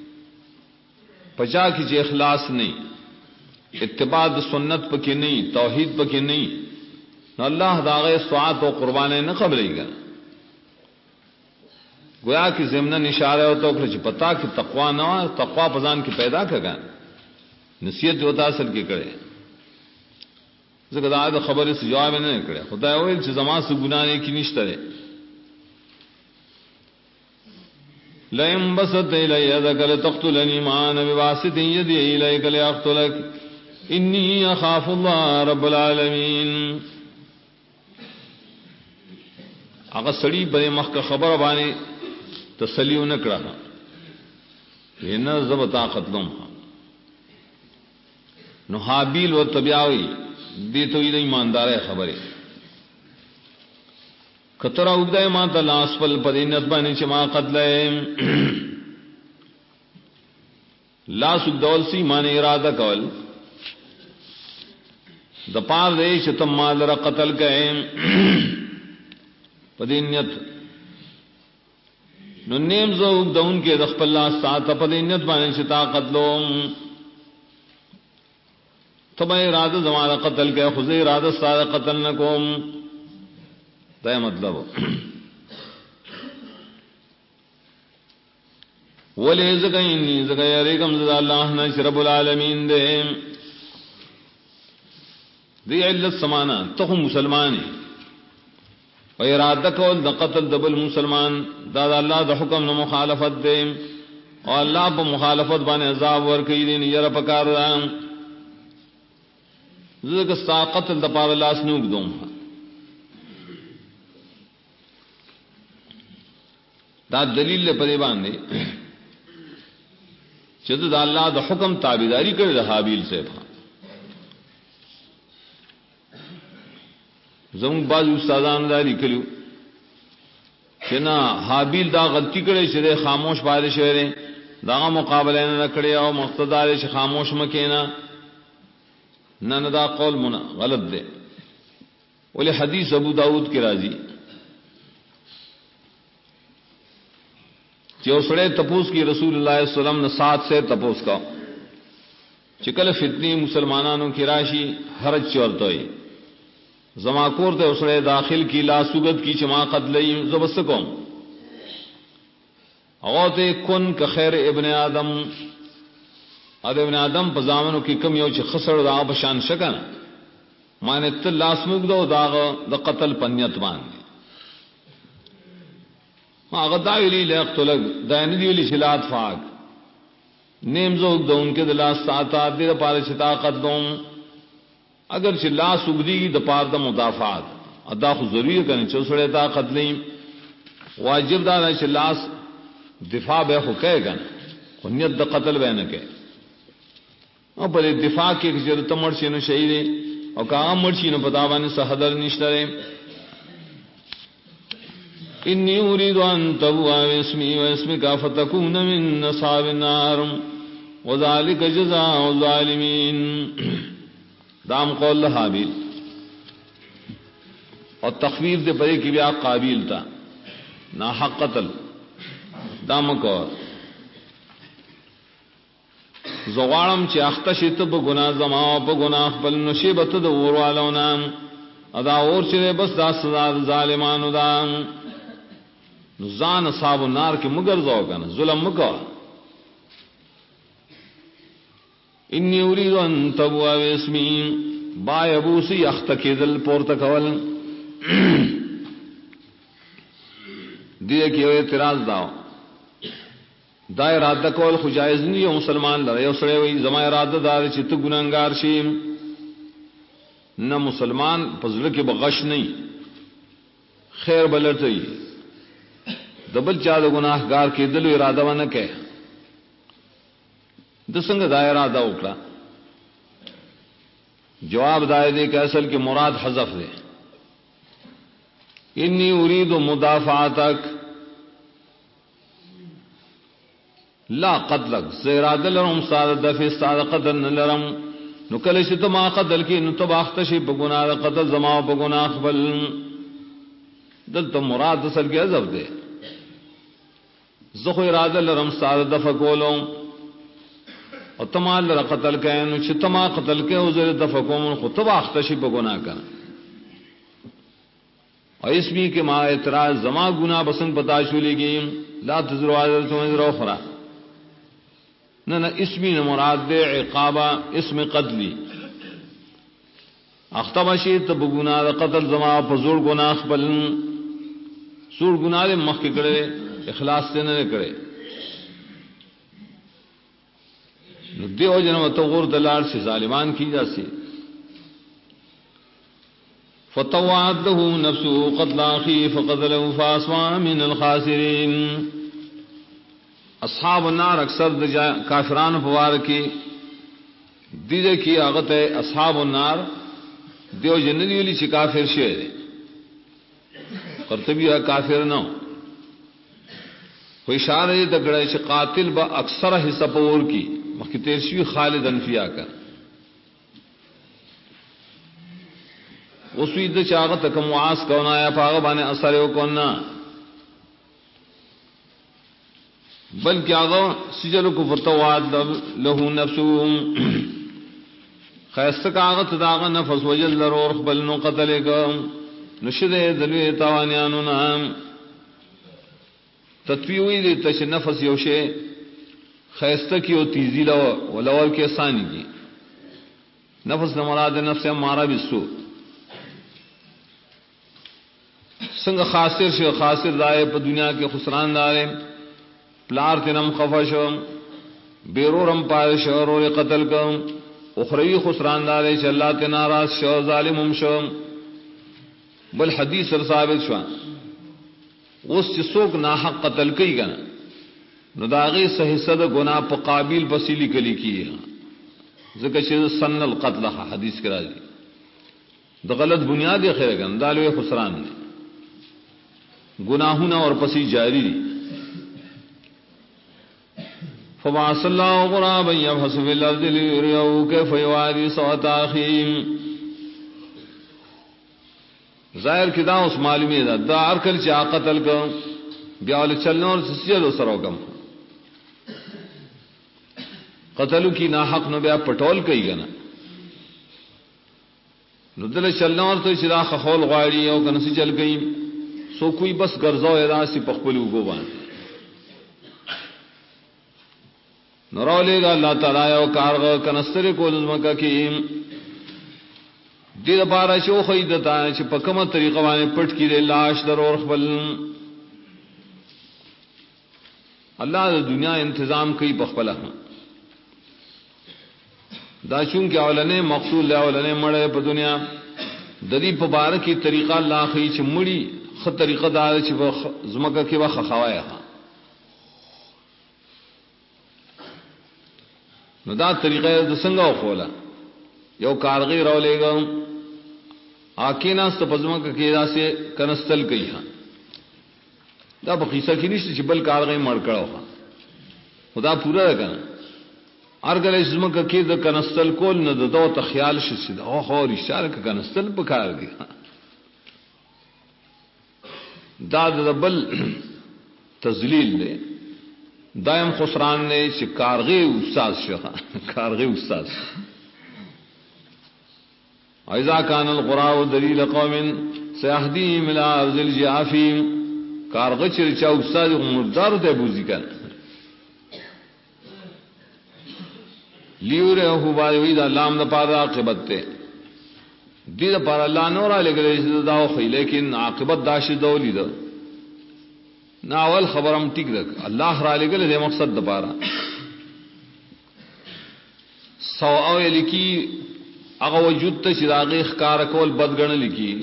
پچا کی چې اخلاص نه اتباع سنت پکې نه توحید پکې نه نو الله داغه سوات او قربانه نه قبلېږي گویا کی ضمن اشاره او تو چې پتا کی تقوا نه تقوا پزان کی پیدا کړه نصیحت ہوتا اصل کې کړي زګه دا خبره څه جواب نه کړي خدای وایي چې زما څه ګناه نه کې نشته لئن بسط الی یدک لتقتلنی ما انا بواسط یدی الیک لاقتلک انی اخاف الله رب العالمین هغه سړی به مخکې خبره باندې تسلی نه کړه ینه زب طاقت لوم نو حابیل و تبیاوی دې ته یې ایماندار خبره کتر اوګدای ما ته لاس پل پدینت باندې چې ما قتلې لاس دول سی مان اراده کول د پار دې چې تم مال را قتل کئ پدینت نو نیم زو اوګدون کې د خپل لاس سات پدینت باندې چې تا قتلوم تبه اراده زمانہ قتل کئ خو زه اراده ساده قتل نکوم دا مطلب ولی زگینی زگیرکم زد اللہ نشرب العالمین دے دی علت سمانا تخو مسلمانی و ارادہ کول دا قتل دبل مسلمان دا اللہ دا حکم نہ مخالفت دے اور اللہ پا مخالفت بانے عذاب ورکی دین یر پکار دا زدکستا قتل دا پار اللہ سنوک دوم دا دلیل لے پدے باندے چد دا اللہ دا حکم تابیداری کرے دا حابیل سے بھا زمون بعض استادان داری کلیو چنا حابیل دا غلطی کرے چدے خاموش پارے شہرے دا مقابلے نہ کڑے او مقتدار چ خاموش مکینا نہ دا قول منا غلط دے ولی حدیث ابو داود کی راضی جو سڑے تپوس کی رسول اللہ صلی اللہ علیہ وسلم نے ساتھ سے تپوس کا چکل فتنی مسلمانانوں کی راشی حرج چورتوئی زماکور تے اسڑے داخل کی لا سگت کی چما قتلئی زبست قوم اوتے کن کا خیر ابن آدم ابن آدم پزامنو کی کم یو چ خسر دا بشان شکن مانے تل لاسموک دو داغ دا قتل پنیت مان ما غداولی لیقتلک دایندی ولی شلات فاق نیم زوگ دو ان کے دلاس ساتا دیر پارے طاقت دوم اگر چ لاس اگدی د پار د مدافعات ادا خو ضروری کرنے چوسڑے طاقت نہیں واجب دا چ لاس دفاع بے خو کہے گا نیت د قتل بے نہ کہ او پر دفاع کی ضرورت مرشی نو شہید او کہاں مرشی نو پتا بانے سحدر نشترے انی اريد ان تبوا اسمی و اسمک فتكون من اصحاب النار وذلك جزاء الظالمین دام قول حابیل اور تخفیف دے پرے کی بیا قابیل تھا نا حق قتل دام کو زوالم چ اختشت ب گناہ زما ب گناہ بل نشیبت د اور والو نام ادا اور چرے بس دا سزا ظالمانو دام زان صاحب النار کے مگر زو کنا ظلم مکو انی اريد ان تبوا اسمی با ابوسی اختکذل پورتکول دیے کہ اعتراض داو دا ارادہ کول خو جائز نہیں ہے مسلمان لڑے اسڑے وی زما ارادہ دار چت گناہگار شیم نہ مسلمان فضل کے بغش نہیں خیر بلرتی دبل چاد گناہگار کے دل ارادہ ونه کہ دسنگ دائرہ دا اکڑا جواب دائے دے کہ اصل کی مراد حذف دے انی اريد مدافعتک لا قتلک زیراد لرم ساد دفع ساد قتل لرم نکلش تما قتل کی نتباختشی بگناہ قتل زما بگناہ بل دل تو مراد اصل کی حذف دے زخو ارادہ لرم ساد دفع کولوں اور تمال لرا قتل کہیں چھ تما قتل کے حضور دفقوم خطب اختشی پا گناہ کرنا اور اسمی کے ماں اعتراض زما گناہ بسنگ پتا شولی گی لا تزرو عادل سمجھ رو خرا نہ اسمی نہ مراد دے عقابہ اسم قتلی اختبشی تب گناہ قتل زما پا زور گناہ بل سور گناہ دے مخ کے کرے اخلاص سے نہ کرے دیو جنم تغور دلار سے ظالمان کی جاسی فتوعد له نفسه قتل اخيه فقتله فاصبح من الخاسرين اصحاب النار اکثر کافران فوار کی دیدے کی آغت ہے اصحاب النار دیو جنری علی چی کافر شعر قرطبی کافر نو کوئی اشارہ دگڑے چی قاتل با اکثر حصہ پور کی مخی تیرشوی خالد انفیا کر اسوی دا چاغت کم معاس کونا یا پاغ بانے اثریو کونا بلکہ آغا سجل کو فتواد لہو نفسو خیستک آغت داغا نفس وجل درور بلنو قتلے کا نشد دلوی تاوانیانو نام تطویوی دی تش نفس یوشے خیستہ کی و تیزی لو ولور کے ثانی کی نفس نہ مراد نفس ہمارا بالسوء سنگ خاسر شو خاسر دائے پا دنیا کے خسران دارے پلار تنم خفش بیرورم پائے شو رو قتل کم اخروی خسران دارے چھ اللہ تناراض شو ظالمم شو بل حدیث سر ثابت شو اس چسوک ناحق قتل کئی گنا نو داغی صحیح صد گناہ پا قابل بسیلی کلی کی ذکر چیز سن القتل حدیث کرا دی دا غلط بنیاد خیر گنا دالوے خسران نے گناہونا اور پسی جاری دی فبعث اللہ غرابا یبحث فی الارض لیریہو کیف یواری سوءت اخیم ظاہر کی دا اس معلومی دا ارکل چاہ قتل کم بیاول چلنے اور سسیل سرو کم قتلو کی ناحق نو بیا پٹول کئی گنا نو دل چلنے اور تو چرا خخول غاڑی او کنسی چل گئی سو کوئی بس گرزو اراسی پخپلو گو بان نراو لے گا اللہ تعالی او کارغ کنستر کو نظمکا کی دید پارا شو خیدتا چھ پکم طریقہ وانے پٹ کی دے لاش در اور خبل اللہ دا دنیا انتظام کئی پخپلا دا چونکہ اولنے مقتول لے اولنے مڑے پا دنیا ددی پبارکی طریقہ اللہ خی چھ مڑی خط طریقہ دار چھ زمکہ کی وقت خوایا نو دا طریقہ دا سنگا خولا یو کارغی رو لے گا آکینا است پزمکہ کی دا سے کنستل کئی دا بقیسہ کی نیشت چھ بل کارغی مڑکڑا ہوا خدا پورا رکھنا ارگل اسمکہ کی دا کنستل کول نہ دا دو تخیال شد او خور اشارہ کا کنستل پکار دی دا دا بل تزلیل دے دائم خسران نے چھ کارغی استاذ شخا کارغی استاذ اذا کان القراء دلیل قوم سیہدیم الى ارض الجعافیم کارغی چرچا استاذ مردار دے بوزی کن لیو رہو باری دا لام دا پارا عاقبت تے دی دا پارا اللہ نورا لگلے داو خی لیکن عاقبت داشت دولی دا ناول خبرم ٹک رکھ اللہ را لگلے دے مقصد دا پارا سو اوے لکی اگا وجود تا چراغی اخکار کول بدگن لکی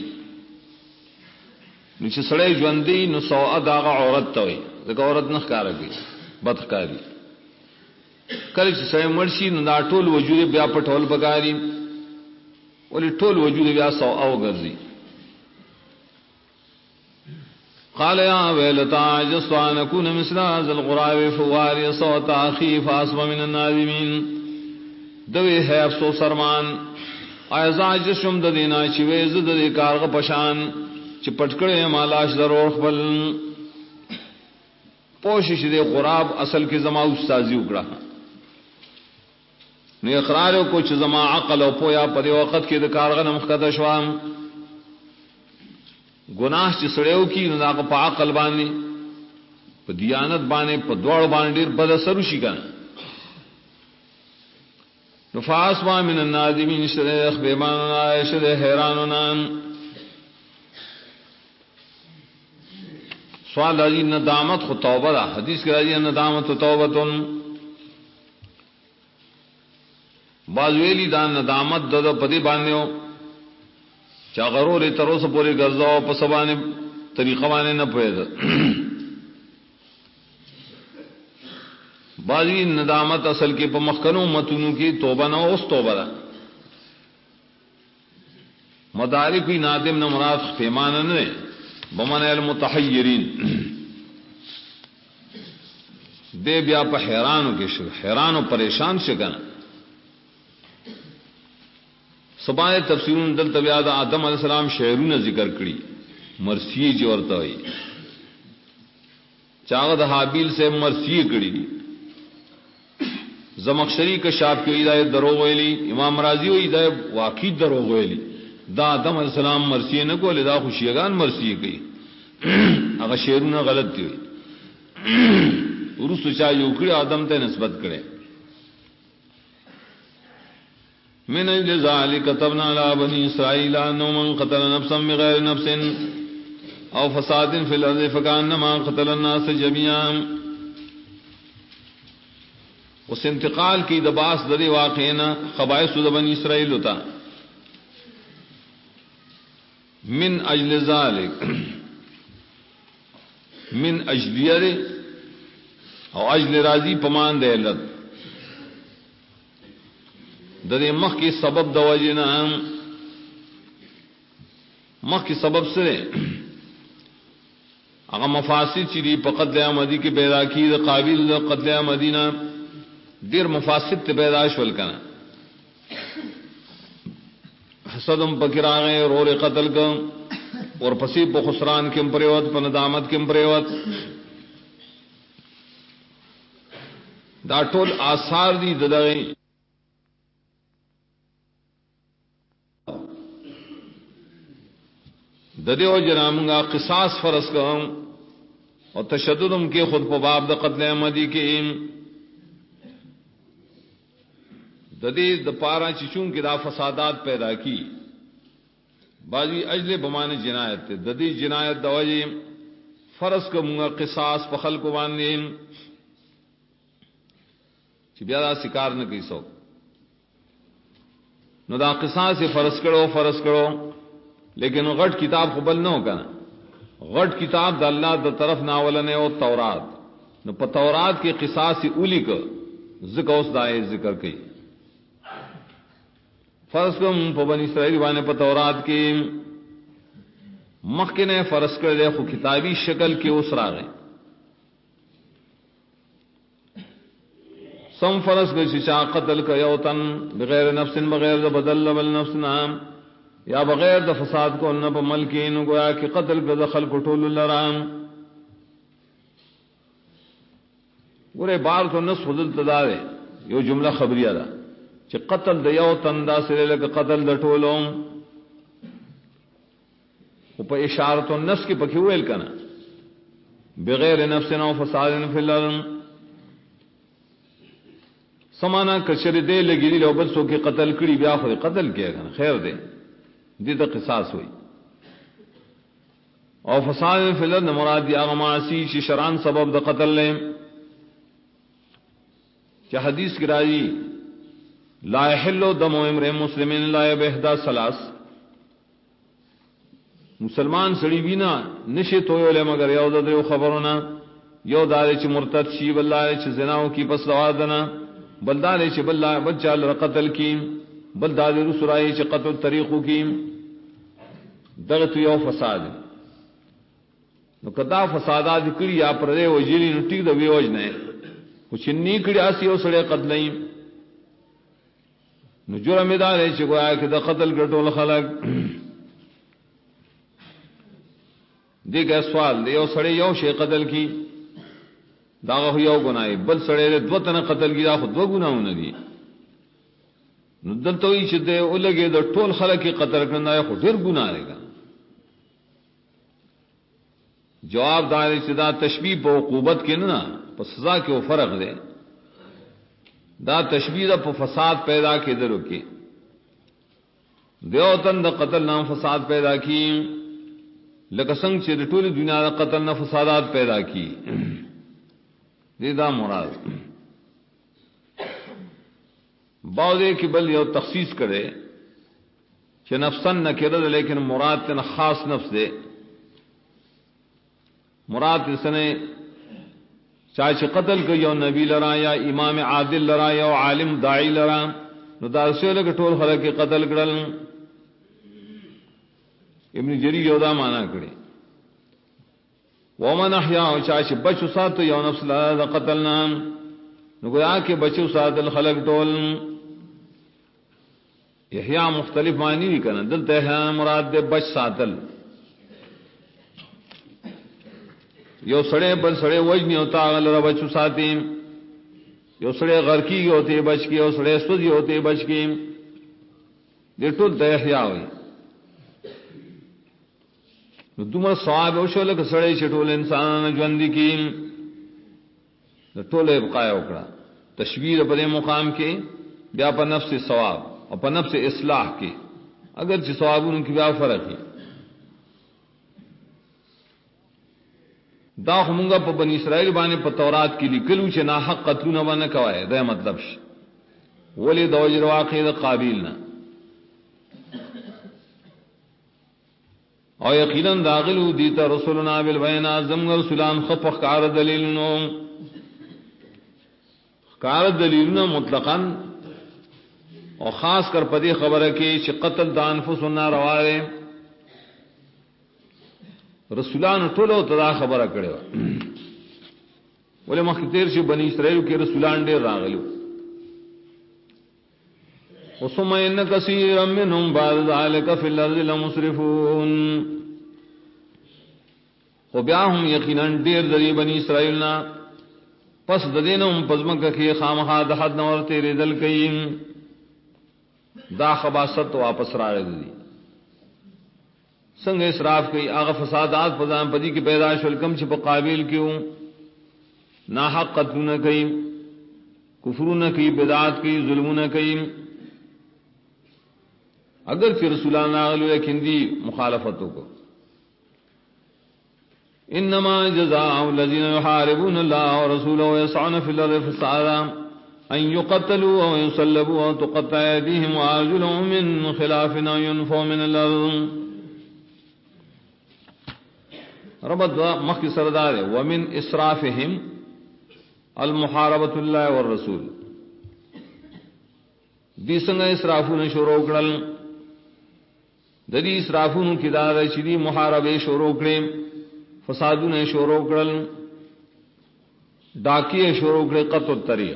نیچے سڑے جوندی نو سو اداغا عورت تاوی دکا عورت نخکار کی بدخکاری کله چې سړی مرشي نو دا ټول وجود بیا په ټول بګاری ولی ټول وجود بیا سو او ګرځي قال يا ويلتا عجزت ان اكون مثل هذا الغراب فواري صوت اخي فاصبح من النادمين دوی ہے افسوس ارمان اعزاز شم د دینا چې وې زد د کارغه پشان چې پټکړې مالاش ضرور خپل پوشش دې غراب اصل کې زما استادی وکړه نو اقرار کو چې زما عقل او پویا په وخت کې د کارغه مخکته شوام گناہ چې سړیو کې نو هغه په عقل باندې په دیانت باندې په دوړ باندې ډیر بد اثر شي کنه نفاس ما من النادمین شریخ بیمان عائشہ حیرانون سوال راځي ندامت خو توبه ده حدیث کې راځي ندامت توبه باز ویلی دا ندامت د پدی باندې چا غرور تر اوسه پوری ګرځاو په سبانه طریقه باندې نه پوهید بازی ندامت اصل کې په مخکنو متونو کې توبه نه اوس توبه ده مدارک وی نادم نه مراد پیمانه نه بمن المتحیرین دے بیا په حیرانو کې شو حیران او پریشان شګنه سبائے تفسیرون دل طبیعت آدم علیہ السلام شعرون ذکر کری مرثیه جو ورته وي چاغد حابیل سے مرثیه کړي زمخشری کا شاپ کی ہدایت دروغ ویلی امام راضی وی ہدایت واقعی دروغ ویلی دا آدم علیہ السلام مرثیه نه کول دا خوشیگان مرثیه کوي هغه شعرونه غلط دي ورسو چا یو کړي آدم ته نسبت کړي من اجل ذلك كتبنا على بني اسرائيل انه من قتل نفسا بغير نفس او فساد في الارض فكانما قتل الناس جميعا اس انتقال کی دباس دری واقعنا خبائث بنی اسرائیل ہوتا من اجل ذلك من اجل او اجل راضی پمان دے علت ددے مخ کی سبب دوجنا مخ کی سبب سرے اگر مفاسد چی دی پا قتل احمدی کی پیدا کی دا قابل قتل احمدینا دیر مفاسد تے پیدا شول کنا حسدم پکرا گئے رور قتل کم اور پسی پا خسران کم پریوت پا ندامت کم پریوت دا ټول آثار دی ددغی ددیو جنامنگا قصاص فرض کم اور تشددم کے خود پا باب دا قتل احمدی کے ددی دپارا چچون کی دا فسادات پیدا کی بازی اجل بمان جنایت تے ددی جنایت دوجی فرض کمگا قصاص پا خلق باندے چی بیادا سکار نہ کی سو نو دا قصاص فرض کرو لیکن غٹ کتاب قبل نہ ہو کنا غٹ کتاب دا اللہ دا طرف ناولنے او تورات نو پا تورات کی قصاص اولی کا ذکر اس دائے ذکر کی فرض کم پا بنی اسرائیل بانے پا تورات کی مخکنے فرض کر دے خو کتابی شکل کی اس راغے سم فرض کر چچا قتل کا یوتن بغیر نفس بغیر دا بدل بل نفس نام یا بغیر دا فساد کو نہ پا ملکین گویا کہ قتل کا دخل کو ٹول لرام گورے بار تو نصف حدل تدارے یو جملہ خبریہ دا چی قتل دا یوتن دا سرے لگا قتل دا ٹولوں و پا اشارت و نفس کی پکیویل کنا بغیر نفس و فساد فی الارم سمانا کچر دے لگی دی لو بل سو کی قتل کری بیا خود قتل کیا کنا خیر دے دی تا قصاص ہوئی او فساد فی الارض مراد دی آغا معاسی چی شران سبب دا قتل لیں چی حدیث کی راجی لا یحلو دم امرئ مسلم لا بہدا سلاس مسلمان سڑی بینا نشی تویو لے مگر یو دا دیو خبرنا یو دارے چی مرتد شی بلدارے چی زناو کی پس دوادنا بلدارے چی بچال قتل کی بلدارے رسرائی چی قتل طریقو کی دغت یو فساد نو کدا فسادات کڑی یا پردے وجیری نو ٹک دا وی وجنے کچھ نی کڑی آسی او سڑے قتلیں نو جرم دارے چی گویا کہ دا قتل گٹول خلق دیکھ سوال دے یو سڑے یو شے قتل کی داغا یو گناہ بل سڑے دے دو تن قتل کی دا خود دو گناہوں ندی نو دلتوئی چی دے او لگے دا ٹول خلق کی قتل کرنا ہے خود دیر گناہ رہے گا جواب دارے چی دا تشبیح پا عقوبت کے نا پا سزا کے وہ فرق دے دا تشبیح دا پا فساد پیدا کے درو کی دیو تن دا قتل نام فساد پیدا کی لکسنگ چی دا ٹولی دنیا دا قتل نا فسادات پیدا کی دی دا مراد باوزے کی بل یو تخصیص کرے چی نفسن نکرد لیکن مراد تن خاص نفس دے مراد تسنے چاہے قتل کو یو نبی لرا یا امام عادل لرا یا عالم داعی لرا نو دا سے لگ ٹول خلق کے قتل کرل ابن جری یو دا مانا کرے ومن احیاء چاہے بچو سات یو نفس لرا دا قتلنا نو گویا کہ بچو سات الخلق ٹول احیاء مختلف معنی بھی کرنا دلتا احیاء مراد دے بچ ساتل یو سڑے بل سڑے وجنی ہوتا اغل را بچو ساتی یو سڑے غرقی ہوتے بچ کی یو سڑے سوزی ہوتے بچ کی دے ٹول تا احیاء ہوئی نو دومر صحاب اوشو لک سڑے چھٹول انسان جوندی کی ټوله ابقاء وکړه تشویر په مقام کې بیا په نفس ثواب او په نفس اصلاح کې اگر چې ثوابونو کې بیا فرق وي دا همغه په بنی اسرائیل باندې په تورات کې لیکلو چې نا حق قتلونه باندې کوي دا مطلب شي ولی د وجر واقع د قابل نه او یقینا داخلو دي ته رسولنا بالبينات زم رسولان خفق کار دلیل نو کار دلیلونه مطلقاً او خاص کر پدې خبره کې چې قتل د انفس ناروا دی رسولان ټول او تدا خبره کړو ولې مخکې تیر شي بنی اسرائیل کې رسولان ډېر راغلو وثم ان كثيرا منهم بعد ذلك في الارض لمسرفون خو بیا هم یقینا ډېر د بنی اسرائیل نه پس د دینم پزمکه کې خامخا د حد نور تیرې دل کین دا خباست واپس راغلي څنګه اسراف کوي هغه فسادات په ځان پدې کې پیدا شول کم چې په قابل کېو ناحق قتلونه کوي کفرونه کوي بدعات کوي ظلمونه کوي اگر چې رسولان راغلو لیکن دی مخالفتوں کو انما جزاء الذين يحاربون الله ورسوله ويسعون في الارض فسادا ان يقتلوا او يصلبوا او تقطع ايديهم وارجلهم من خلاف او ينفوا من الارض ربط مخ سردار ومن اسرافهم المحاربه الله والرسول دي څنګه اسرافونه شروع کړل د دې اسرافونو کې دا چې دي محاربه شروع کړي فسادونه شروع کړل ډاکیه شروع کړي قطع الطريق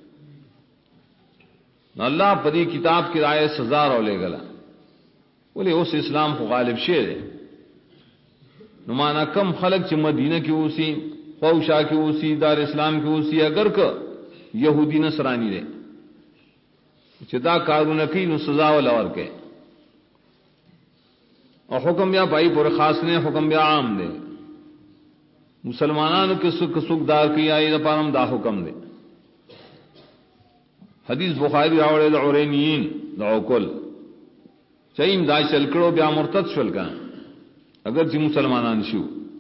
الله په دې کتاب کې آیه سزا راولې غلا ولې اوس اسلام خو غالب شه دی نو معنا کم خلق چې مدینه کې اوسي خوشا کې اوسي دار اسلام کې اوسي اگر که يهودي نصراني دي چې دا کارونه کوي نو سزا ولا ورکه او حکم بیا پای پر خاص نه حکم بیا عام دی مسلمانانو کې سوک دار کی آئی دا پارم دا حکم دی حدیث بخاری راوړی د عورینین د عقل چایم دا چل کړو بیا مرتد شول کا اگر چې مسلمانان شو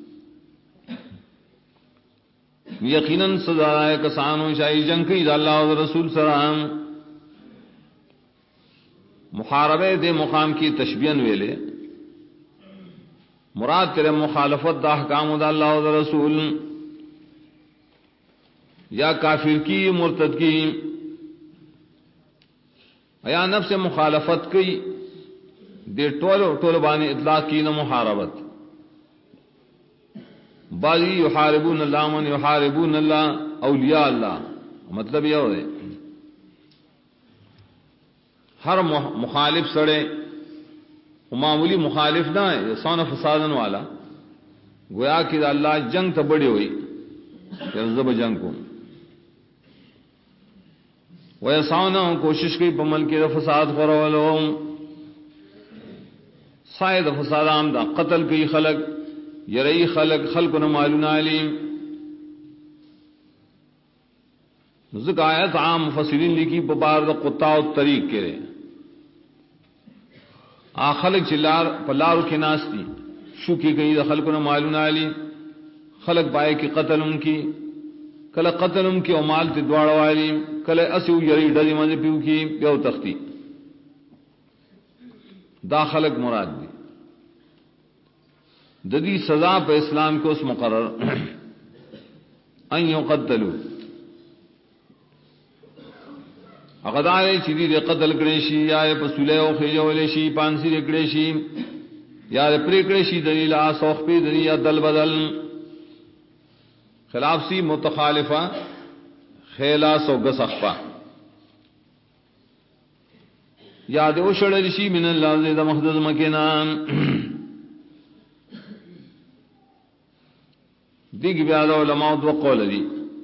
یقینا سزا کسانو شای جنگ کوي د الله او رسول سره محاربه د مقام کی تشبیہن ویلے مراد تیرے مخالفت دا احکام دا اللہ و دا رسول یا کافر کی مرتد کی یا نفس مخالفت کی دے ټول باندې اطلاق کی نہ محاربت بعضی یحاربون اللہ من یحاربون اللہ اولیاء اللہ مطلب یہ ہے ہر مخالف سڑے معمولی مخالف نہ ہے سون فسادن والا گویا کہ اللہ جنگ تو بڑی ہوئی زب جنگ کو وہ سونا کوشش کی پمل کی فساد فرولو سائد فساد آمدہ قتل کی خلق یرئی خلق خلق نہ معلوم علیم ذکر آیت عام مفسرین لکھی ببار قطاع الطریق کے رہے خلق چلار پلارو کے ناستی شو کی گئی خلق نہ معلوم علی خلق بائے کی قتل ان کی کل قتل ان کی امال تے دوڑ والی کل اسو یری ڈری مزے پیو کی پیو تختی دا خلق مراد دی ددی سزا پہ اسلام کو اس مقرر ان یقتلوا اغدار چیدی دے قتل کړي شي یا په سولې او خېجولې شي پانسی دې کړي شي یا پرې کړي شي دلیل اسوخ په دنیا دل بدل خلاف سی متخالفه خیلا سو غسخپا یا دې وشړل شي من الله دې محدود مکینا دیګ بیا علماء دو قول دي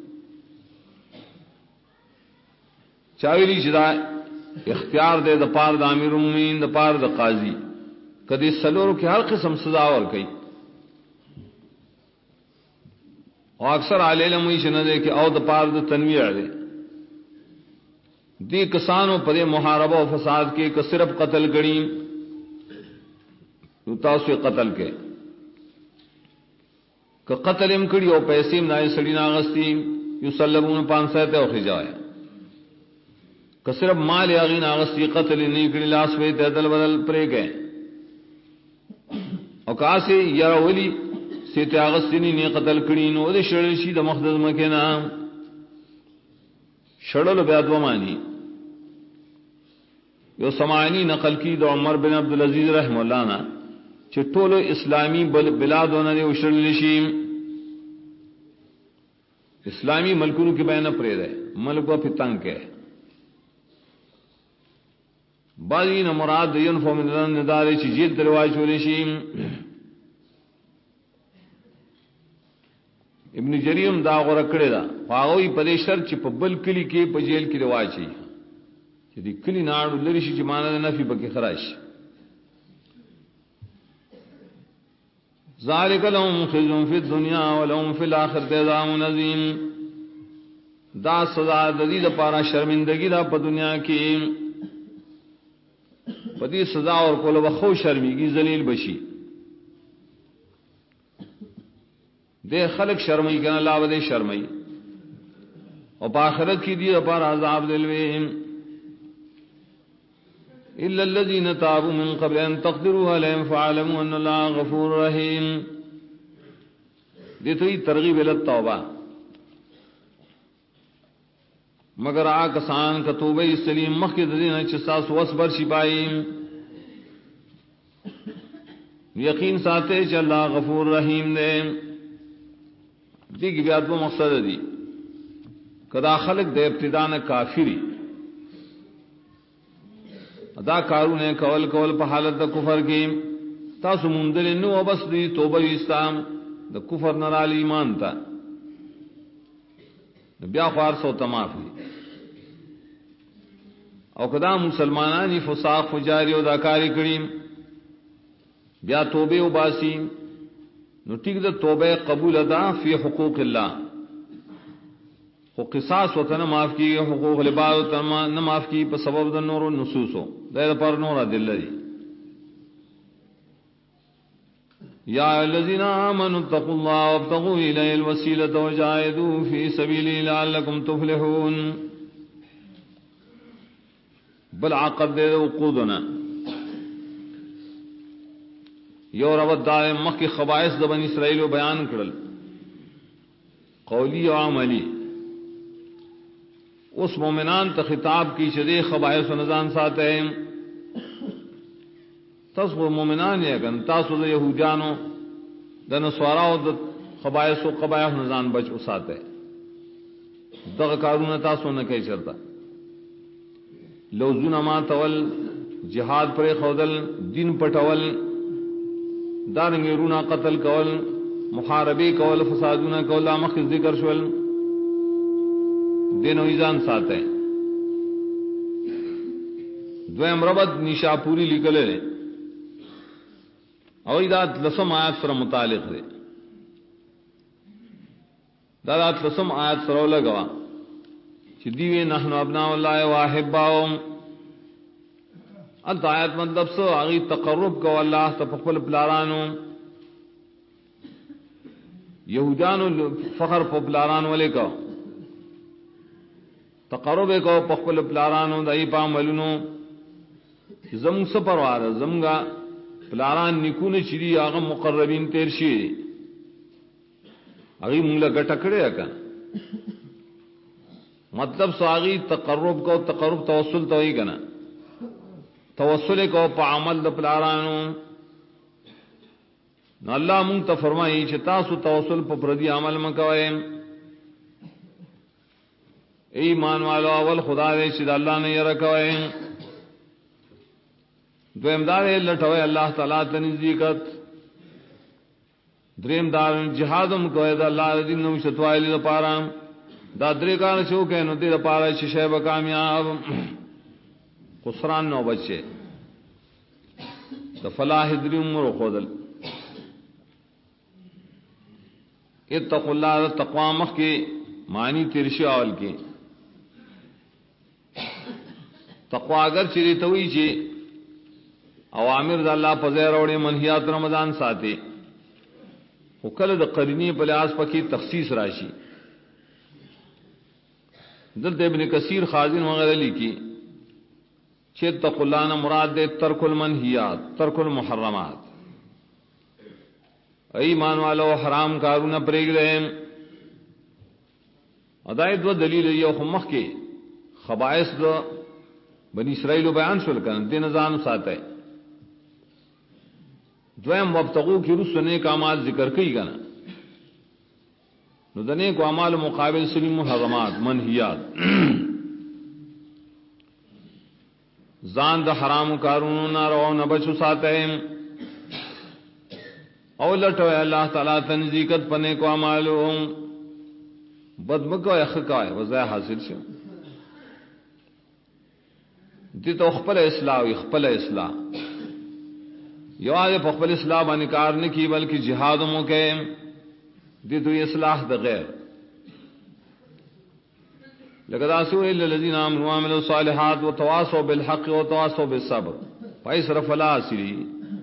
چاویلی چدا اختیار دے د پار د امیر المؤمنین د پار د قاضی کدی سلور کې هر قسم سزا ور کوي او اکثر علم وی شنه ده کې او د پار د تنویع ده دی کسانو پر محاربه او فساد کې که صرف قتل کړي نو تاسو قتل کې که قتل هم کړي او پیسې هم نه سړي ناغستی یسلمون 500 ته خجایا که صرف مال یاغي ناغستی قتل نه کړي لاس وې ددل بدل پرې گئے او کاسه یا ولی سیته اغستنی نه قتل کړي نو د شړل شي د مقدس مکه نه شړل بیا دو معنی یو سمانی نقل کی د عمر بن عبد العزيز رحم الله نا چې ټولو اسلامی بلادونه یو شړل شي اسلامی ملکونو کې بیان پرې ده ملک په پتنګ کې باقی نه مراد ينفو من الندار چې جیل دروای چولې شي ابن جریم دا غره کړی دا هغه په دې شرط چې په بل کلی کې په جیل کې رواج شي چې دې کلی ناړو لري شي چې معنا نفي پکې خراش ذالک لهم خزي فی الدنيا ولهم فی الاخره عذاب عظیم دا سزا د دې لپاره شرمندگی دا په دنیا کې په دې سزا اور کول وخو شرمېږي ذلیل بشي دے خلق شرمئی کنا اللہ ودے شرمئی اور پاخرت کی دی اپار عذاب دلویم الا الذين تابوا من قبل ان تقدروا عليهم فاعلموا ان الله غفور رحيم دی تو ترغیب ال التوبہ مگر آ کسان کا توبہ سلیم مخک دین چساس وصبر شپائی یقین ساتے چ اللہ غفور رحیم دے دیگی بیاد وہ مقصد دی کدا خلق دے ابتداء کافری ادا کارونه کول په حالت د کفر کې تاسو مونږ نو بس دی توبه اسلام د کفر نه ال ایمان ته بیا خار سو تماف دي او کدا مسلمانانی فساق فجاری او داکاری کړي بیا توبه او باسی نو ٹھیک ده توبه قبول ادا فی حقوق الله خو قصاص وتنه معاف کی حقوق العباد نه معاف کی په سبب د نور النصوصو دا پر نور ادله دي یا الذین آمنوا اتقوا الله وابتغوا الیه الوسیلة وجاهدوا فی سبیله لعلکم تفلحون بل عقد دے وقودنا یو رب دار مخ خبائث د بنی اسرائیل بیان کړل قولی او عملی اس مومنان ته خطاب کی شدی خبائث و نزان ساته تاسو مومنان یې ګن تاسو د يهودانو د نصاراو د خبائث او قبائح نزان بچ وساته دغه کارونه تاسو نه کوي چرتا لوزونه ما تول جهاد پر خودل دین پټول دارنګ رونا قتل کول محاربه کول فسادونه کول مخ ذکر شول دینو ایزان ساته دویم ربط نشاپوری لیکل لري او دا لسم آیات سره متعلق دی دا لسم آیات سره لګوا چې دیوی نحنو ابناء الله واحباهم انت آیات مطلب سو هغه تقرب کو الله ته خپل بلارانو یهودانو فخر په بلارانو ولیکو تقرب کو په خپل بلارانو دای په عملونو زم سپروار زمغا بلاران نکونه چری هغه مقربین تیر شي هغه موږ له ګټه کړی اکا مطلب سواغی تقرب کو تقرب توسل تو ہی کنا توسل کو په عمل د پلارانو نو الله مونږ ته فرمایي چې تاسو توسل په پردي عمل مکوئ ایمان والو اول خدا دې چې د الله نه یره کوئ دویم دار لټوي الله تعالی ته نزدېکت دریم دار جهادم کوي د الله دې نو شتوایل لپاره دا درې کار شو کې نو دې لپاره چې شی به کامیاب خسران نو بچي د فلاح درې عمر خودل اتقوا الله تقوا مخ کې معنی ترشی اول کې تقوا اگر چې ته وی چې اوامر د الله په ځای راوړي منهیات رمضان ساتي او کله د قرینی په لحاظ پکې تخصیص راشي دلته ابن کثیر خازن وغیرہ لیکي چې تقوا الله نه مراد ده ترک المنهیات ترک المحرمات ایمان والو حرام کارونه پرېږدئ ادای دو دلیل یو خمخ کې خبائث د بنی اسرائیل بیان شول کنه دین ځان ساتي دویم وابتغوا کی رسل نیک اعمال ذکر کئی کنه نو د نیک اعمال مقابل سری محرمات منهیات ځان د حرام کارونو نه راو نه بچو ساتي او لټو الله تعالی تنزیکت پنه کو اعمالو بدمکو اخکای وزای حاصل شو دي تو خپل اصلاح خپل اصلاح یو هغه په خپل اصلاح باندې کار نه کی بلکې jihad مو کې دي دوی اصلاح د غیر لقد اسوا الا الذين امنوا وعملوا الصالحات وتواصوا بالحق وتواصوا بالصبر فايسرف لا اسري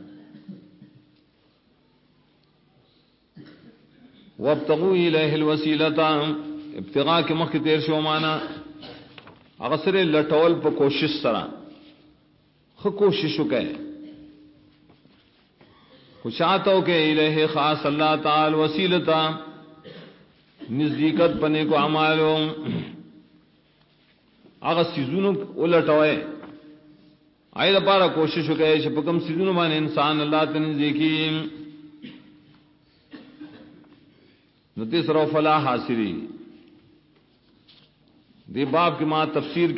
وابتغوا اليه الوسيله ابتغاء کې مخ تیر شو معنا هغه سره لټول په کوشش سره خو کوشش وکړي خوشاتو کې الہ خاص الله تعالی وسیلتا نزدېکت پنه کو اعمالو هغه سيزونو ولټوي آی لپاره کوشش وکړي چې په کوم سيزونو باندې انسان الله ته نزدېکی نو دې سره فلاح حاصلي دی باب کې ما تفسیر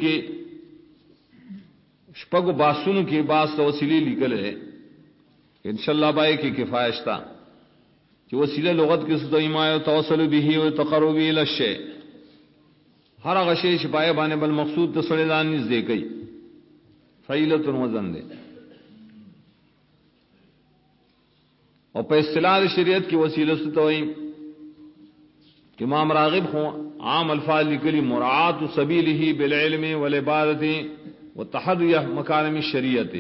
کې شپږو باسونو کې باس توسلی لیکل ہے انشاءاللہ بای کې کفایت تا چې وسیله لغت کې څه ما یو توسل به او تقرب الى الشیء هر هغه شی چې پای باندې بل مقصود ته سره ځان نږدې کوي فعیلۃ وزن ده او په اصطلاح شریعت کې وسیله څه ته وایي امام راغب خو عام الفاظ لکلی مراعات سبیله بالعلم والعبادت والتحدي مکارم الشریعت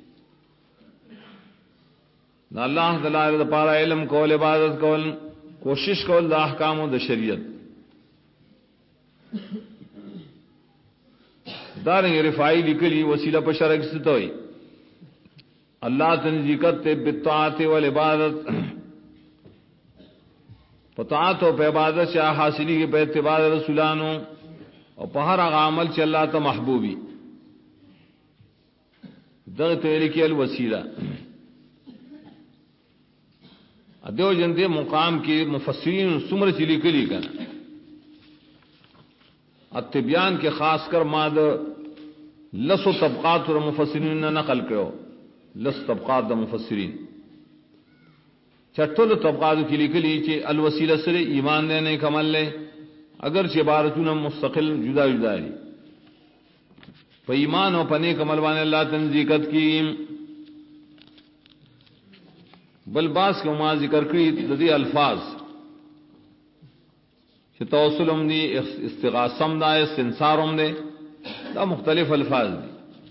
دا الله تعالی د پاره علم کول عبادت کول کوشش کول د احکامو د شریعت دارنګ رفاعی لکلی وسیله په شرع کې ستوي الله تنزیکت بالطاعت والعبادت پتاعت او په عبادت چې حاصلې کې په اتباع رسولانو او په هر هغه عمل چې الله ته محبوبي دغه ته لیکي الوسیله ادو جندې مقام کې مفسرین څومره چې لیکلي کړه التبیان کې خاص کر ما د لسو طبقات او مفسرین نه نقل کړو لس طبقات د مفسرین چټول طبقات کې لیکلي چې الوسیله سره ایمان نه کمل له اگر چې عبارتونه مستقل جدا جدا دي په ایمان او په نیک عمل باندې الله تنزیکت کی بل باس کو ما ذکر کړی د دې الفاظ چې توسل هم دي استغاثه هم ده استنصار هم ده دا مختلف الفاظ دي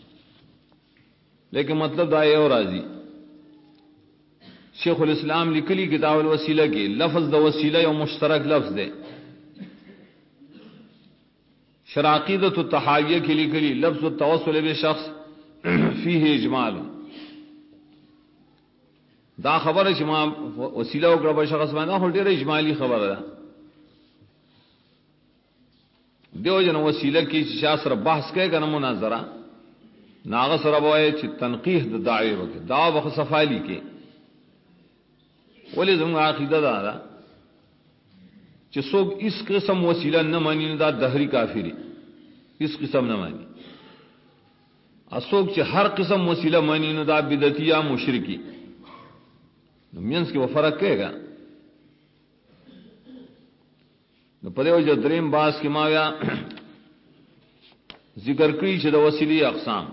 لیکن مطلب دا یو راځي شیخ الاسلام لیکلی کتاب الوسیلہ کې لفظ د وسیله یو مشترک لفظ ده شراقیدۃ التحایہ کې لیکلی لفظ التوسل بشخص فيه اجمال دا خبره چې ما وسیله او غره شخص باندې هو ډیره اجمالی خبره ده دیو جن وسیله کې چې شاسر بحث کوي کنه مناظره ناغه سره وایي چې تنقیح د دعوی وکړي دا وخت صفالی کې ولې زموږ عقیده ده چې څوک اس قسم وسیله نه مانی دا دهری کافری اس قسم نه مانی اسوک چې هر قسم وسیله مانی نو دا بدعتي یا مشرکی نو مینس کې و فرق کېږي نو په دې وجه دریم باس کې ما بیا ذکر کړی چې د وسیلې اقسام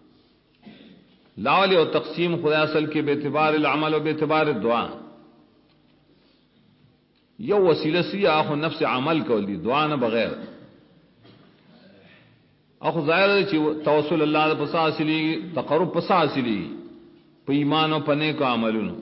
لاول او تقسیم خدای اصل کې به اعتبار العمل او به اعتبار الدعاء یو وسیله سی اخو نفس عمل کول دي دعا نه بغیر اخو ظاهر چې توسل الله په حاصلي تقرب په حاصلي په ایمان او په نیک عملونو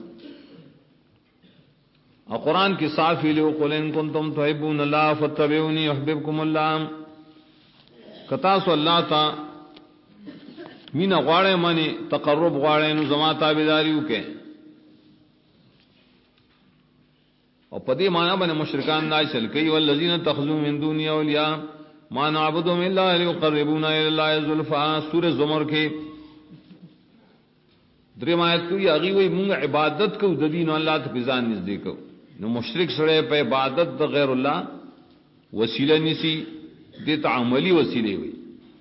او قران کې صاف ویلو قل ان کنتم تحبون الله فاتبعوني يحببكم الله کتا سو الله تا مینا غواړې معنی تقرب غواړې نو زما تابعداري وکې او په دې معنا باندې مشرکان نه چل کوي والذین تخذوا من دون اولیاء ما نعبدهم الا ليقربونا الى الله زلفى سورہ زمر کې درې آیت کوي هغه وي موږ عبادت کوو د دین الله ته ځان نږدې کوو نو مشرک سره په عبادت د غیر الله وسیله نسی د عملی وسیله وي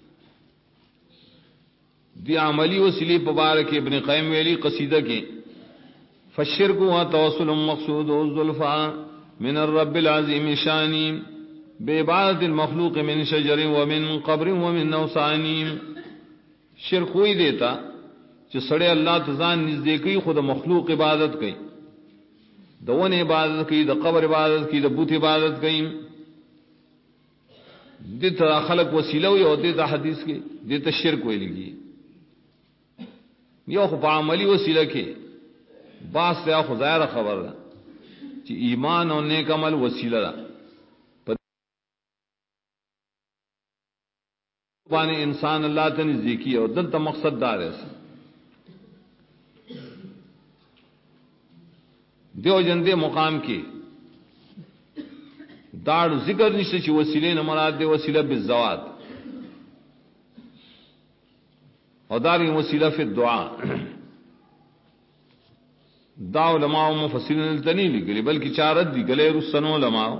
دی عملی وسیله په بار کې ابن قیم ویلي قصیده کې فالشرك هو توسل مقصود الزلفى من الرب العظيم شان بعبادة المخلوق من شجر ومن قبر ومن نوسان شرک وی دیتا چې سړی الله تزان نږدې کوي خود مخلوق عبادت کوي دون عبادت کوي د قبر عبادت کوي د بت عبادت کوي دته خلق وسیله وي او دته حدیث کې دته شرک ویلږي یو خو په عملی وسیله کې باس ته خو ظاهر خبر ده چې ایمان او نیک عمل وسیله ده باندې انسان الله ته نزدیکی او دلته مقصد دار ہے دیو جندے مقام کی داڑ ذکر نشته چې وسیله نه مراد دی وسیله بالزوات او داري وسیله فی الدعاء دا علماء او مفسرین تنی لګلی بلکې چارت دی ګلې رسنو علماء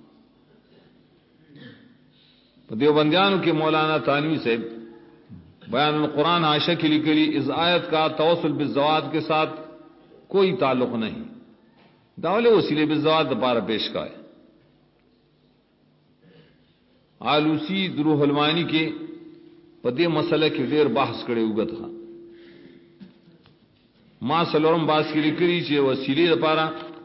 په دیوبندیانو کې مولانا تانوی صاحب بیان القرآن عائشہ کی لکھی اس آیت کا توسل بالزوات کے ساتھ کوئی تعلق نہیں داولے وسیلے بالزوات دوبارہ پیش کا ہے آلوسی دروح المانی کے پدے مسئلہ کے ډیر بحث کړي وګت ها ما سلورم باس کی لکھی چې وسیلے لپاره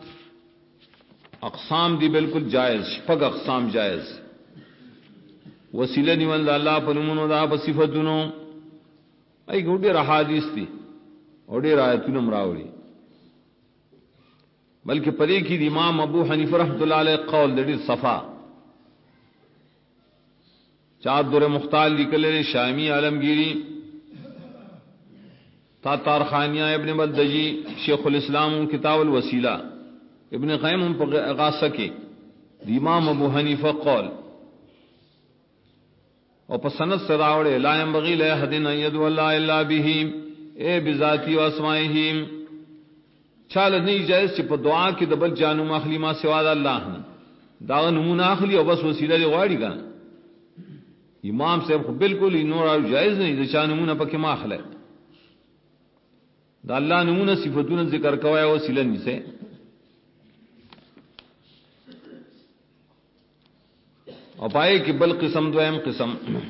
اقسام دی بالکل جائز شپږ اقسام جائز وسیله نیول الله په نومونو دا په صفاتونو ای ګوډه حدیث دي او ډیر آیتونه مراوړي بلکې پدې کې امام ابو حنیفه رحمۃ اللہ علیہ قول دې صفا چار دور مختال لیکل شامی عالمگیری تاتار خانیہ ابن بلدجی شیخ الاسلام کتاب الوسیلہ ابن قیم غاصہ کے امام ابو حنیفہ قول اور پسند سے راوڑے لا ينبغي لاحد ان يدعو الله الا به اے بذاتی و اسمائه چاله نه جائز چې په دعا کې د بل جانو مخلی ما سوا د الله نه دا نمونه اخلي او بس وسیله لغواړي ګان امام صاحب بالکل نور او جائز نه د چا نمونه پکې ماخله دا الله نمونه صفاتونه ذکر کوي او وسیله نيسه او پائے کہ بل قسم دویم قسم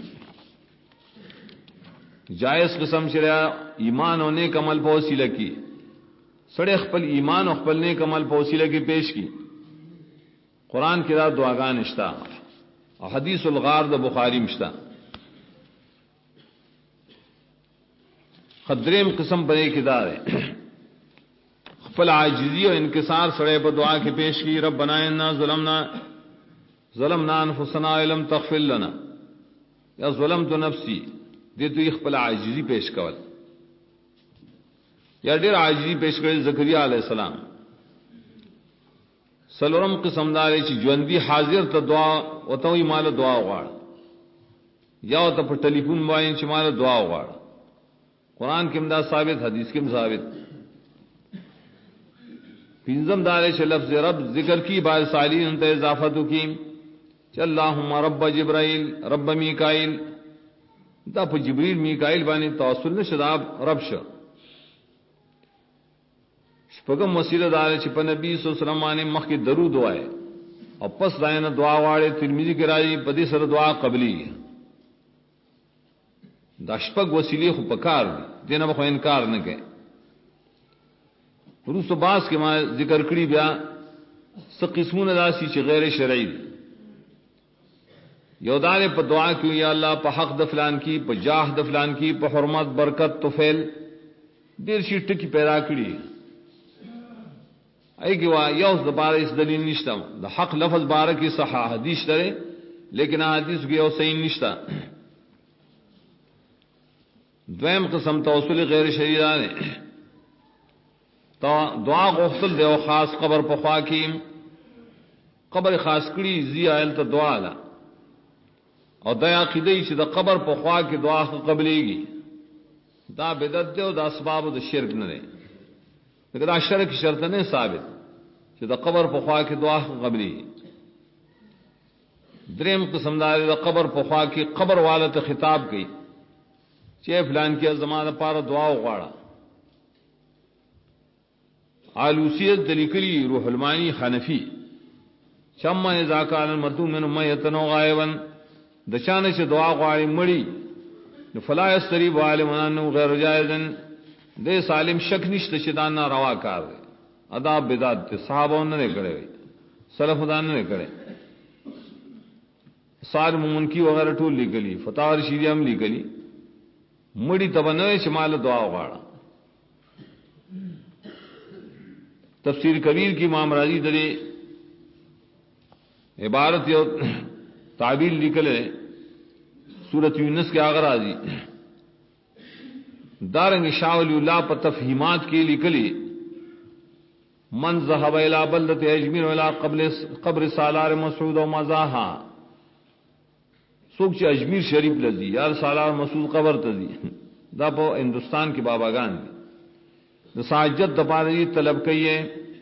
جائز قسم شرع ایمان او نیک عمل په وسیله کی سړی خپل ایمان او خپل نیک عمل په وسیله کې پیش کی قران کې دا دعاګان نشتا او حدیث الغار د بخاری مشتا خدریم قسم پرې کې دار ہے خپل عاجزی او انکسار سړی په دعا کې پیش کی ربنا اننا ظلمنا انفسنا لم تغفر لنا یا ظلمت نفسی دې دوی خپل عاجزی پیش کول یا ډېر عاجزی پیش کړي زکریا علیہ السلام سلورم قسم دار چې ژوندۍ حاضر ته دعا او ته یې مال دعا وغواړ یا ته په ټلیفون باندې چې مال دعا وغواړ قران کې دا ثابت حدیث کې ثابت پنځم دار چې لفظ رب ذکر کی بعد صالحین ته اضافت کی چې اللهم رب جبرائیل رب میکائیل دا په جبرائیل میکائیل باندې توسل نشداب رب شه شپږم وسیله دار چې په نبی صلی الله علیه وسلم باندې مخکې درود وایي او پس داینه دعا واړي ترمذی کې راځي په دې سره دعا قبلی دا شپږ وسیله خو پکار دي نه به انکار نه کوي ورسو باس کې ما ذکر کړی بیا س قسمون داسی چې غیر شرعي یو دار په دعا کې یا الله په حق د فلان کی په جاه د فلان کی په حرمت برکت طفیل ډیر شي ټکی پیدا کړی ایګي وا یو د بار اس دلیل نشته د حق لفظ بار کې صحیح حدیث لري لیکن حدیث کې یو صحیح نشته دویم قسم توسل غیر شرعي نه تو دعا غوښتل دی او خاص قبر په خوا کې قبر خاص کړي زی آیل ته دعا لا او دا عقیده چې د قبر په خوا کې دعا قبليږي دا بدعت دی او دا اسباب د شرک نه دی دا شرک شرط نه ثابت چې د قبر په خوا کې دعا قبليږي دریم قسم دار د قبر په خوا کې قبر والا ته خطاب کوي چې فلان کې زمانه پاره دعا وغواړه آلوسیت دلیکلی روح المانی حنفی شمع اذا کان المرتو من میتن غائبا د چانه چې دعا غواړي مړی نو فلا یستریب عالمان انه غیر جائز دې سالم شک نشته چې دا نه روا کار دی ادا بدعت صحابه نه کړي سلف دان نه کړي صار ممنکی وغیرہ ټول لیکلي فتاوی رشیدیه هم لیکلي مړی تبنه شمال دعا وغواړه تفسیر کبیر کی امام راضی درے عبارت یو تعبیر لکھل ہے سورۃ یونس کے آغاز راضی دارنگ شاہ ولی اللہ پر تفہیمات کی لکھلی من ذهب الى بلدة اجمیر الى قبر سالار مسعود و مزاحا سوک چ اجمیر شریف لذی یار سالار مسعود قبر تذی دا په ہندوستان کی باباگان د ساجد د پاره طلب کئے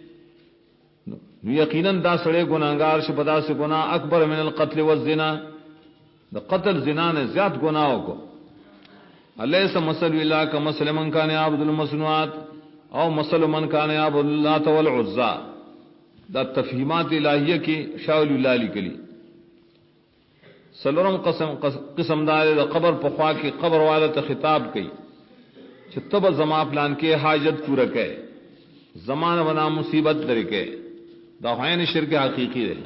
یقینا دا سړی ګناګار شي پدا سے گناہ اکبر من القتل والزنا د قتل زنا نے زیات گناہوں کو الیس مثل الا کمثل من کان عبد المصنوعات او مثل من کان عبد اللات والعزى دا تفہیمات الہیہ کی شاول اللہ لکلی سلورم قسم دار د قبر په خوا کې قبر والا ته خطاب کئ چې تب زما پلان کې حاجت پورا کړي زمانہ بنا مصیبت درې کې دا غین شرک حقیقی ہے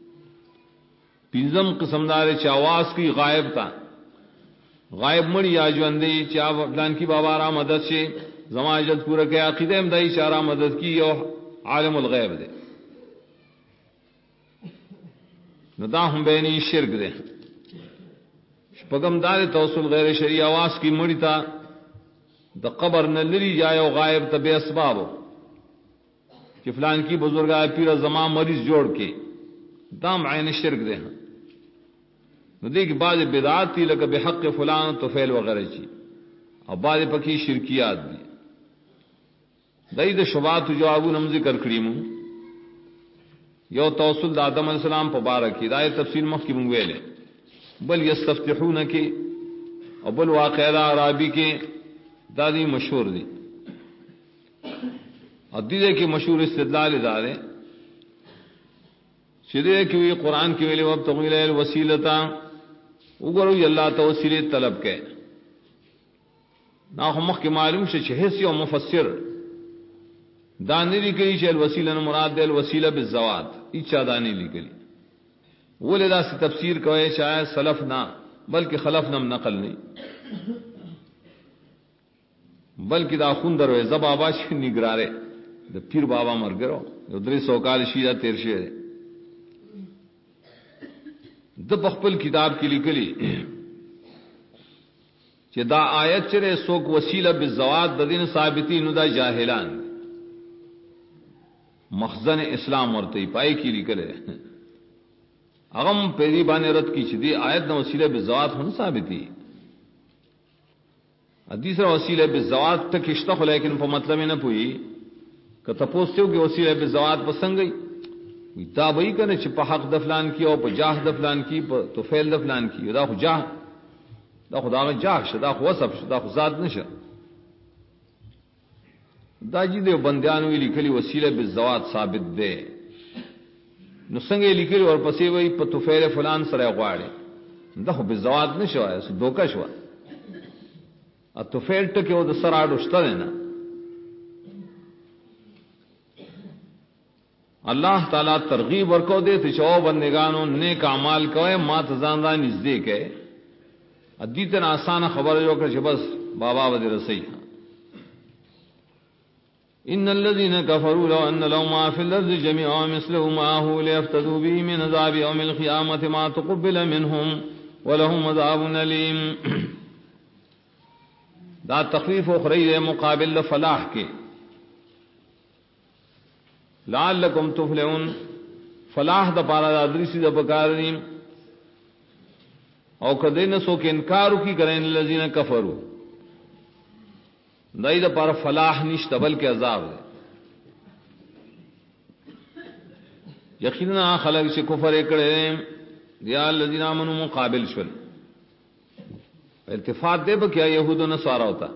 پنځم قسم دار چې आवाज کی غائب تا غائب مړی یا ژوندې چې پلان کې بابا را مدد شي زما حاجت پورا کړي عقیده هم دای اشاره مدد کی او عالم الغیب دی نو دا هم بینی شرک دی شپږم دار توسل غیر شرعي आवाज کی مړی تا د قبر نه لري یا یو غائب ته به اسبابو کہ فلان کی بزرگا پیر زمان مریض جوڑ کے دام عین شرک دے نو دیکھ بعض بدعات تھی لکہ بحق فلان طفیل وغیرہ چی اور بعض پکی شرکیات دی دای د شبات جوابون هم ذکر کړیمو یو توسل د آدم علیہ السلام په باره کې دای تفصیل مخکې مونږ ویلې بل یستفتحون کې او بل واقعہ عربی کې دا دی مشهور دی ادیده کی مشهور استدلال ادارے شریعه کی وی قرآن کی ویلے وقت طویل الوسیلتا وګورو الله ته وسیله طلب کړي نا هم مخکې معلوم شي چې هیڅ یو مفسر دانی لیکلی چې الوسیله مراد ده الوسیله بالزوات اچا دانی لیکلی ولدا سے تفسیر کوي شاید سلف نہ بلکہ خلف نم نقل نہیں بلکہ دا خوندر وې زبابا شي نگراره د پیر بابا مرګرو یو 300 کال شي دا تیر شي د خپل کتاب کې لیکلي چې دا آیت چره سوک وسیله بالزوات د دین ثابتی نو دا جاهلان مخزن اسلام ورته پای کې لیکل اغم پیری باندې رد کی چې دی آیت نو وسیله بالزوات هم ثابتی حدیث وسیله بالزوات تک اشتخ لیکن په مطلب نه پوي کته پوسټیو کې وسیله بالزوات پسنګي وی دا وای کنه چې په حق د فلان کی او په جاه د فلان کی په توفیل د فلان کی دا خو جاه دا خدای جاه شدا خو وسب شدا خو ذات نشه دا جی د بندیانو لیکلي وسیله بالزوات ثابت ده نو څنګه لیکلي اور پسې وای په توفیل فلان سره غواړي دا خو بالزوات نشه وای سو دوکا شو ا توفیل ټکه او د سره اډوشته نه اللہ تعالیٰ ترغیب ورکو دے تشو بندگانو نیک اعمال کوئے ما تزاندہ نزدیک ہے ادیتن آسان خبر جو کہ بس بابا ودی رسی ان الذين كفروا لو ان لهم ما في الارض جميعا مثله معه ليفتدوا به من عذاب يوم القيامه ما تقبل منهم ولهم عذاب اليم دا تخفیف اخری مقابل فلاح کے لعلکم تفلحون فلاح دا پارا دا دریسی دا بکارنیم او کدین سو کے انکارو کی کریں الذین کفروا دای دا پارا فلاح نشت بلکہ عذاب ہے یقینا خلق سے کفر اکڑے یا الذین آمنوا مقابل شل التفات دے بکیا یہود و نصارا ہوتا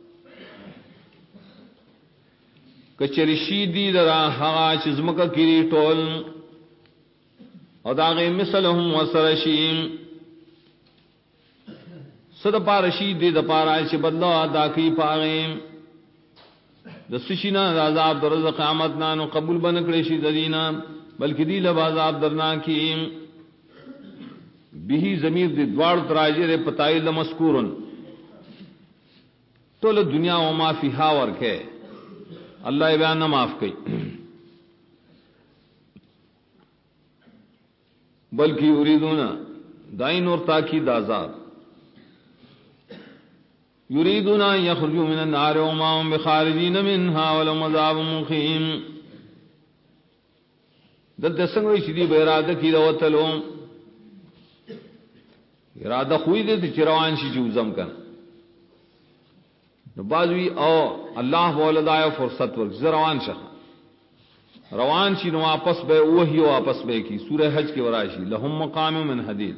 کچری دی درا ہا چزمکا کری ٹول او داغی مثلهم وسرشیم صد پارشی دی دا پارا چی بدلو ادا کی پاغیم دا سشینا دا عذاب در رزق قیامتنا نو قبول بنکڑیشی دینا بلکہ دی لب عذاب درنا کیم بھی ضمیر دی دوار تراجر پتائل مذکورن تو دنیا وما فیہا ورکے اللہ بیان نہ معاف کی بلکہ یریدون دائن اور تاکید عذاب یریدون ان یخرجوا من النار وما هم بخارجین منها ولهم عذاب مقیم دلته څنګه چې دی به اراده کی راوتلو اراده خوې دې چې روان شي جوزم کنه نو بازوی او الله ولدای فرصت ورک روان شه روان شي نو واپس به وਹੀ واپس به کی سورہ حج کې وراشي لهم مقام من حدید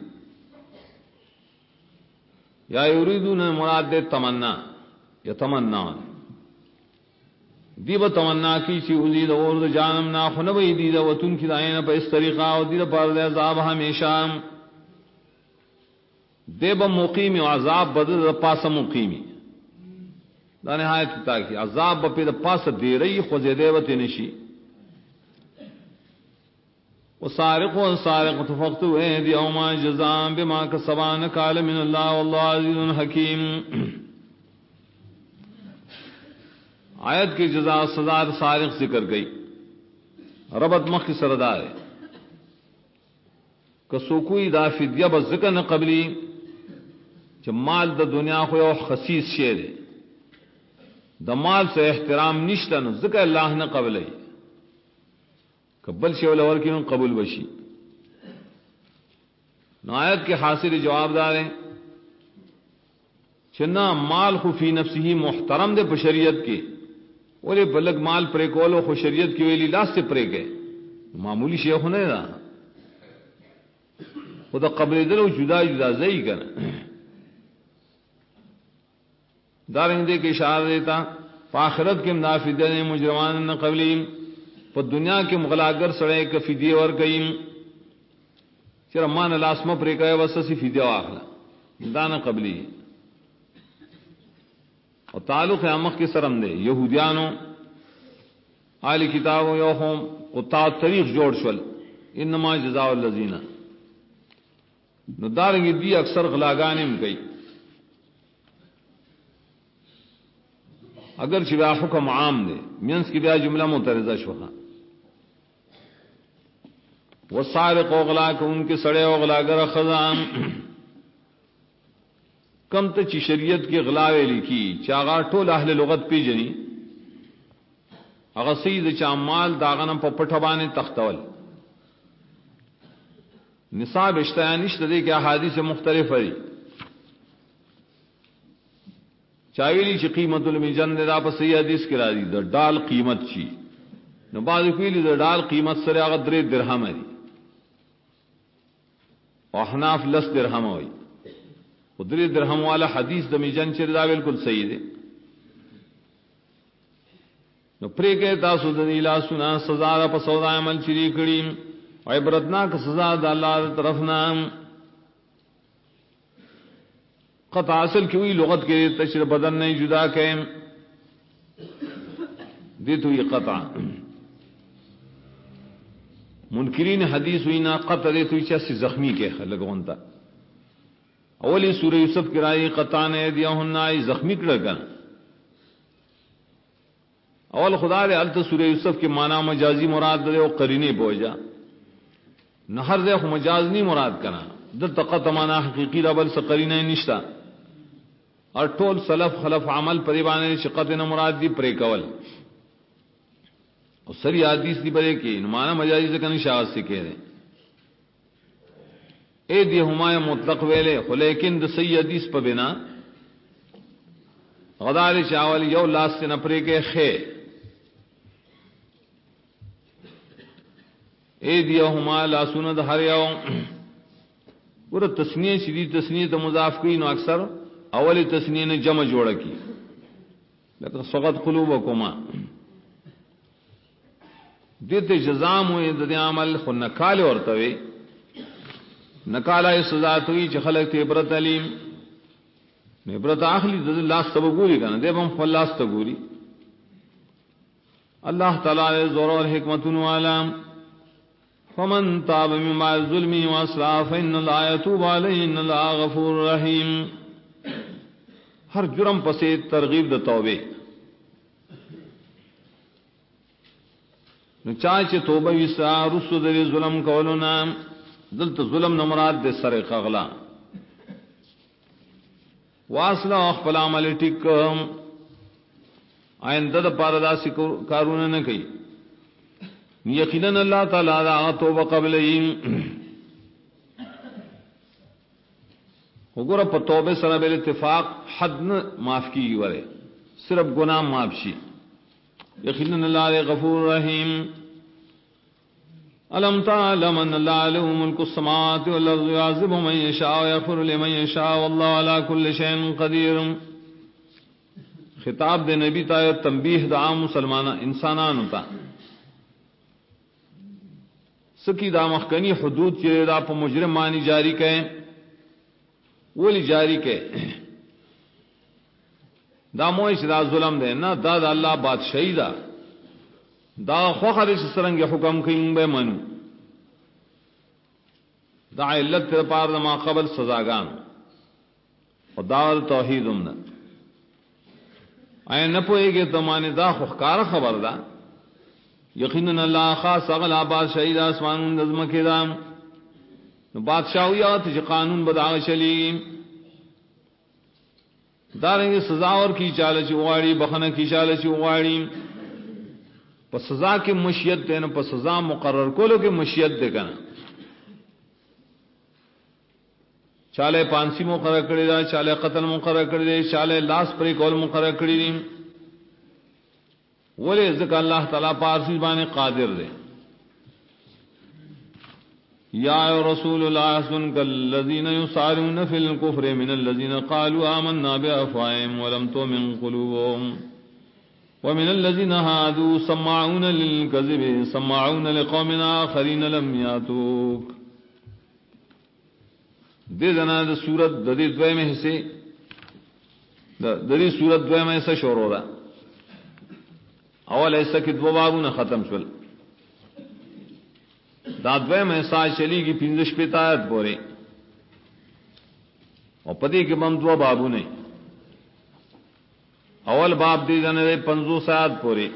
یا یریدون مراد تمنا یتمنان دیو تمنا کی چی ازید اور جانم نا خنوی دید وتن کی دائن پر اس طریقہ او دید پر عذاب ہمیشہ دیب مقیم عذاب بدل پاس مقیمی دا نہایت تاکي عذاب په د پاسه دی رہی خو زیاده وته نشي وسارق وسارق فقطوا ايديهما جزاء بما كسبوا قال من الله والله عزيز حكيم آیت کی جزا سزا سارق ذکر گئی ربط مخ سردار کسو کوئی دا فدیہ بس ذکر نہ قبلی کہ مال د دنیا خو یو خصیص شی دی د مال سے احترام نشته نو ذکر الله نه قبلای قبل شی ول اور کینو قبول وشي نو آیت کے حاصل جواب دار ہیں چنا مال خو فی نفسه محترم دے بشریت کے اولے بلگ مال پرے کولو خو شریعت کی ویلی لاس سے پرے گئے معمولی شیخ ہونے دا خدا قبل دلو جدا جدا زئی کر دارنگ دے کے اشارہ دیتا فآخرت کے منافدہ نے مجرمان قبلیم پر دنیا کے مغلاگر سڑے کا فدیے اور کئیم چر امان الاسمہ پرے کئے وسسی فدیے آخلا دانا قبلی اور تعلق امخ کے سرم دے یہودیانو آل کتابو یوخم قطاع طریق جوڑ شول انما جزاء الذین نو دارنگی دی اکثر غلاگانیم گئی اگر چبا حکم عام دے مینس کی بیا جملہ مترزہ شوخا والسارق اغلاک ان کے سڑے اغلاگر خزام کم ته چې شریعت کې غلاوی لیکي چې هغه ټول اهل لغت پیژني هغه سید چې مال داغنم په پټه باندې تختول نصاب اشتیانش ته کې احادیث مختلف دي چاویلی چې قیمت المجن دا په صحیح حدیث کې راځي د ډال قیمت شي نو بعض ویلي د ډال قیمت سره هغه 3 درهم دي او احناف 10 درهم وي ودری درہم والا حدیث دمی جن چردا بالکل صحیح دے نو پرے کے تاسو دنیلا سنا سزا را په سودا عمل چری کړي او عبرتناک سزا د الله طرف نام قطع اصل کی ہوئی لغت کے تشریح بدن نہیں جدا کہ دی تو یہ قطع منکرین حدیث وینا قطع تو چا زخمی کے لگون تا اولی سورہ یوسف کی رائی قطان ایدیہن ای زخمی کڑگن اول خدا دے الت سورہ یوسف کے معنی مجازی مراد دے او قرینے بوجا نہ ہر دے مجاز نہیں مراد کنا د تقط معنی حقیقی ربل سے قرینے نشتا اور ټول سلف خلف عمل پریبانے شقت نہ مراد دی پرے کول اور سری حدیث دی بڑے کی معنی مجازی سے کنی شاہد سے کہہ رہے اے دی ہمایہ مطلق ویلے لیکن د سی حدیث پہ بنا غدار چاول یو لاس سے نپرے کے خے اے دی ہما لا سند ہر یو پورا تسنیہ شدید تسنیہ تو مضاف کی نو اکثر اولی تسنیہ نے جمع جوڑا کی لیکن سقط قلوبکما دیتے جزام ہوئے دد عمل خو نکال اور توے نکالا سزا توئی چ خلق تے عبرت علیم عبرت اخلی دد لاس تبغوری کنا دے بم فلاس تگوری اللہ تعالی زور اور حکمت والا فمن تاب من بعد الظلم واصلح فإن الله يتوب عليه إن الله غفور رحیم ہر جرم پسے ترغیب د توبے نو چاچے توبہ وسا رسو دے ظلم کولنا دلت ظلم نمراد دے سر قغلا واصلہ اخفل عمل ٹک آئندہ دا پاردا سی کارون نہ کئی یقیناً اللہ تعالی دا توبہ قبل وګوره په توبه سره بل اتفاق حد نه معاف کیږي وره صرف گناہ معاف شي یقینا الله غفور رحیم الم تعلم ان الله له ملك السماوات والارض يعذب من يشاء ويغفر لمن يشاء والله على كل شيء قدير خطاب دے نبی تا تنبیہ دا عام مسلمان انسانان ہوتا سکی دا مخکنی حدود چرے دا پا مجرم مانی جاری کہیں ولی جاری کے دا مویش دا ظلم دے نا دا دا اللہ بادشاہی دا دا خوخرش سرنگ حکم کہیں بے منو دا علت تر پار دا ما قبل سزاگان و دا توحید امنا آئے نپوئے گے تو مانے دا خوخکار خبر دا یقیناً اللہ خاص اغلا بادشاہی دا اسمان نظم کے دا بادشاہیات جو قانون بداغ چلی دارنگے سزا اور کی چالچ اغاڑی بخنا کی چالچ اغاڑی پس سزا کی مشیت دے نا پس سزا مقرر کولو کی مشیت دے کنا چالے پانسی مقرر کردی دا چالے قتل مقرر کردی چالے لاس پری کول مقرر کردی ولی ذکر اللہ تعالیٰ پارسی بانے قادر دے یا رسول اللہ حسبک الذین یسارعون فی الکفر من الذین قالوا آمنا بافواہہم ولم تؤمن قلوبهم ومن الذین هادوا سماعون للکذب سماعون لقوم آخرین لم یاتوک دے دنا دا سورت ددی دوئے میں حصے ددی سورت دوئے میں حصہ شور ہو رہا اول ایسا کہ دو بابوں ختم شل دادوے میں سا چلی گی پنجش پہ تایت بورے اور پتی کے بم دو بابو نے اول باب دی جانے دے 500 آیات پورے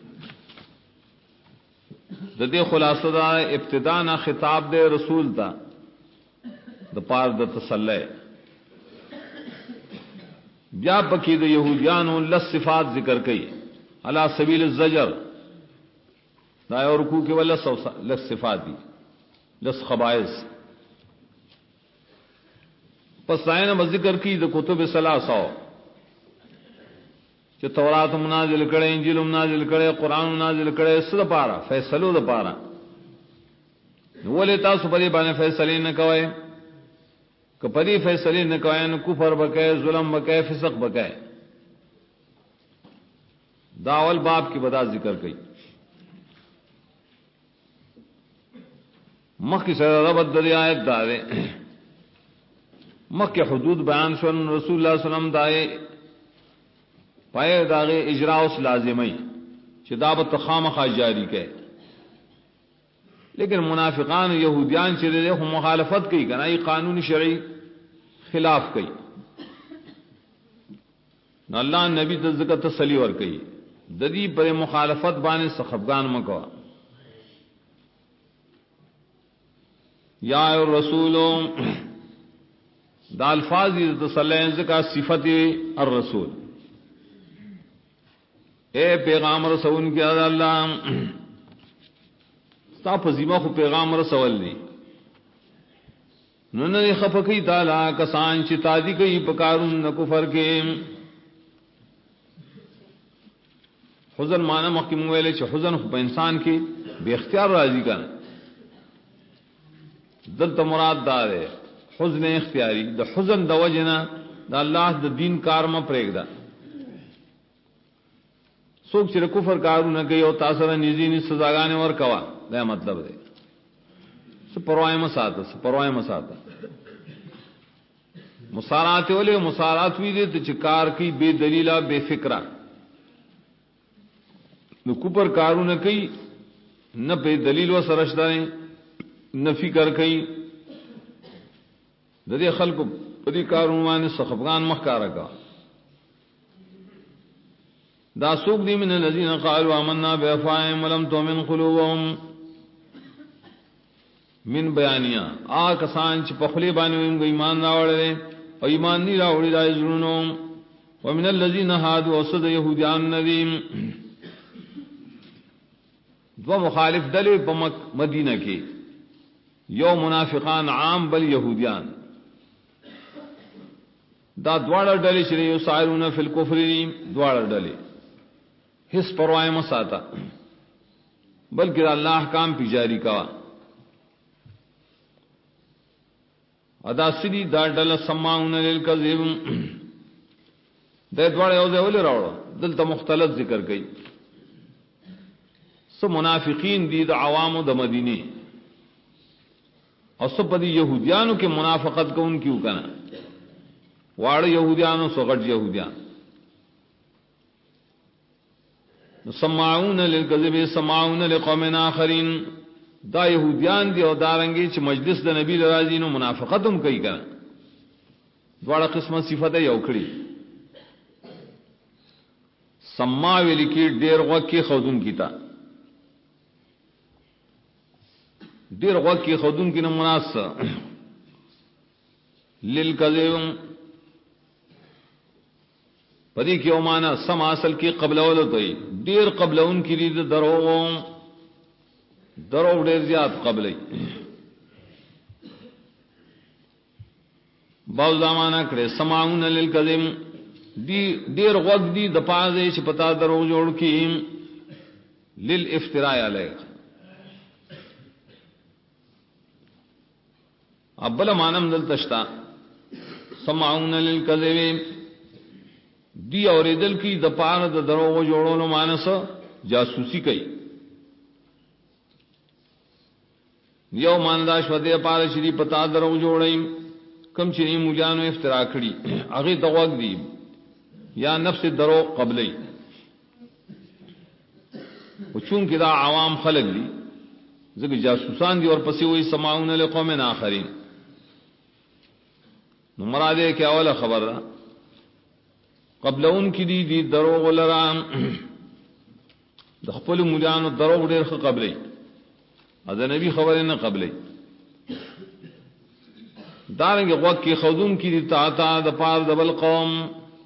ددے خلاصہ دا ابتداء نہ خطاب دے رسول تا د پار د تسلی بیا پکی د یہودیانو لس صفات ذکر کئی علی سبیل الزجر دا اور رکوع کے ولا لس صفات دی لس خبائث پس آئین ذکر کی دا کتب ثلاثہ کہ تورات منازل کرے انجیل منازل کرے قرآن منازل کرے سد پارا فیصلو دا پارا ولی تاسو پدی بانے فیصلے نہ کوئے کہ پدی فیصلے نہ کوئے نہ کفر بکے ظلم بکے فسق بکے داول باب کی بدا ذکر گئی مخ کی سر ربط دری آیت دارے مخ کے حدود بیان شون رسول اللہ صلی اللہ علیہ وسلم دائے پائے داغے اجراء اس لازمی چدابت خام خواہ جاری کے لیکن منافقان یہودیان چلے دے ہم مخالفت کی کنا یہ قانون شرعی خلاف کی نو اللہ نبی تزکہ تسلی ور کی ددی پر مخالفت بانے سخفگان مکوا یا الرسول دا الفاظ تسلی ذکا صفت الرسول اے پیغام رسول کی اللہ ستا پزیمہ خو پیغام رسول دی نننی خفقی تالا کسان چی تادی کئی پکارون کفر کے حزن مانا مخیم ویلے چی حزن خو پا انسان کی بے اختیار راضی کن دلتا مراد دار ہے حزن اختیاری دا حزن دا وجنا دا اللہ دا دین کارما پریگ دا سوک چر کفر کارو نہ گئی اور تاثر نزی سزاگانے ور کوا دا مطلب دے پروائے مساتا مسارات والے مسارات بھی دے تو چکار کی بے دلیلہ بے فکرہ نو کفر کارو نہ کئی نہ بے دلیل و سرشداریں نہ فکر کئی ددے خلق پدی کارونوان سخفگان مخکارا کا دا سوق دی من الذين قالوا آمنا بأفواههم ولم تؤمن قلوبهم من بیانیا کسان چې په خلی باندې ایمان راوړل او ایمان نه راوړل دای زړونو ومن الذين هادوا وصد يهوديان ندیم دو مخالف دل په مدینه کې یو منافقان عام بل يهوديان دا دواړه ډلې چې یو سایرون فی الکفر دواړه ډلې حس پرواہ مساتا بلکہ اللہ احکام پی جاری کوا ادا سری دا ڈل سماعون للکذب دے دوڑے او دے اولی راوڑا دلتا مختلف ذکر کئی سب منافقین دی دا عوام دا مدینی اور سب پدی یہودیانو کے منافقت کو ان کیوں کنا واڑ یہودیانو سغٹ یہودیان سماعون للکذب سماعون لقوم آخرین دا یہودیان دی اور دارنگی چھ مجلس دا نبی راضی نو منافقتم کئی کنا دوڑا قسم صفت یو کھڑی سماوی لکی دیر غوکی خودن کیتا دیر غوکی خودن کی نمناس للکذب پدی کیوں مانا سم اصل کی قبل اولت ہوئی دیر قبل ان کی رید درو دیر زیاد قبل باو زمانہ کڑے سماعون للکذب دی دیر وقت دی دپازے چھ پتا درو جوڑ کی للافتراء علیہ اب بلا مانم دل تشتا سماعون للکذب دی اور دل کی دپار د درو جوڑو نو مانس جاسوسی کئی یو مانداش ودے پار شری پتا درو جوڑیم کم چنی مجانو افترا کھڑی اگے توق دی یا نفس درو قبلی چون کہ دا عوام خلق دی زکہ جاسوسان دی اور پسی ہوئی سماعون لقوم آخرین نو مرادے کیا اولا خبر رہا قبل ان کی دی دروغ لرام دخپل مجانو دروغ دیر خ قبلی از نبی خبر نہ قبلی دارنگ وقت کی خودون کی دی تاتا د پار دبل قوم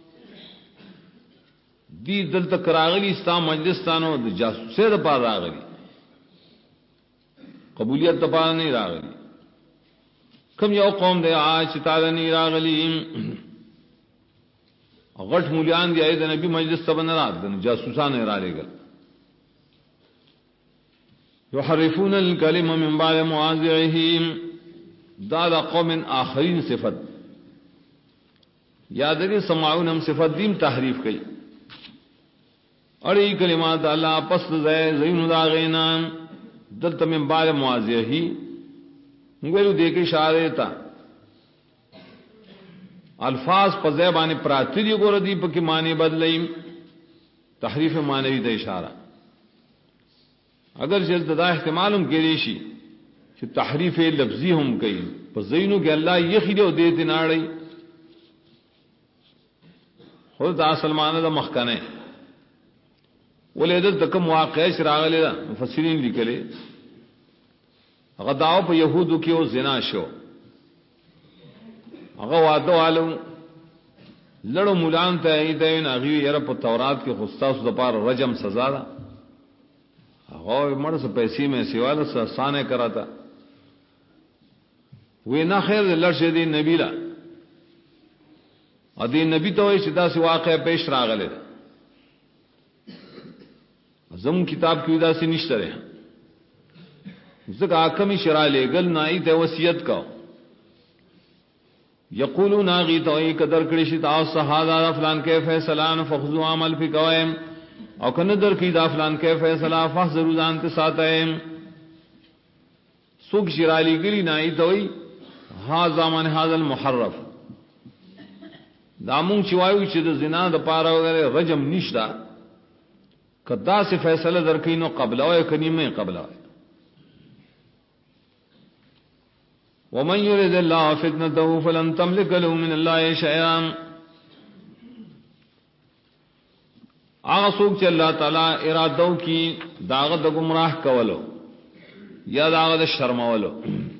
دی دل تک راغلی استا مجلسانو د جاسوسه د پار راغلی قبولیت د پار نہیں راغلی کم یو قوم دے آج تعالی نہیں راغلی غٹ مولیان دی آئید نبی مجلس تبن رات دن جاسوسان ارالے گل یحرفون الکلم من بعد مواضعه دادا قوم آخرین صفت یادری سماعون ہم صفت دیم تحریف کئی اڑی کلمات اللہ پس زین داغینا دلتا من بعد مواضعه مگلو دیکھ اشارے تا الفاظ پر زیبان پراتری کو ردی پا کی معنی بدلیم تحریف معنوی دا اشارہ اگر جلد دا احتمالم کے ریشی چې تحریف لفظی هم کوي په زینو کې الله یخي دی او دې ته ناړي خو دا سلمانه د مخکنه ولې د کوم واقع شراغله مفسرین لیکلي هغه داو په يهودو کې او زنا شو هغه واده والو لړو مولان ته ایدین هغه یې په تورات کې خصاص د پاره رجم سزا ده هغه مړ څه پیسې مې سیواله سانه کراتا وینا خیر لړشه دی نبی لا ا دې نبی ته چې دا سی واقع پیش راغله زم کتاب کې دا سی نشته ده ځکه حکم شرع لګل نه ای ته وصیت کا یقولون غی توي قدر کړي شي تاسو هاذا فلان کې فیصلان فخذوا عمل فی قوائم او کنه در کې دا فلان کې فیصله فحذروا ذان ته ساتایم سوق شرالی ګری نه ای توي هاذا من هاذا المحرف دا مونږ چې وایو چې د زنا د پاره وغیرہ رجم نشتا کدا سے فیصله درکې نو قبل او کنيمه قبل ومن يرد الله فتنته فلن تملك له من الله شيئا هغه څوک چې الله تعالی ارادو کی داغه د گمراه کولو یا داغه د شرمولو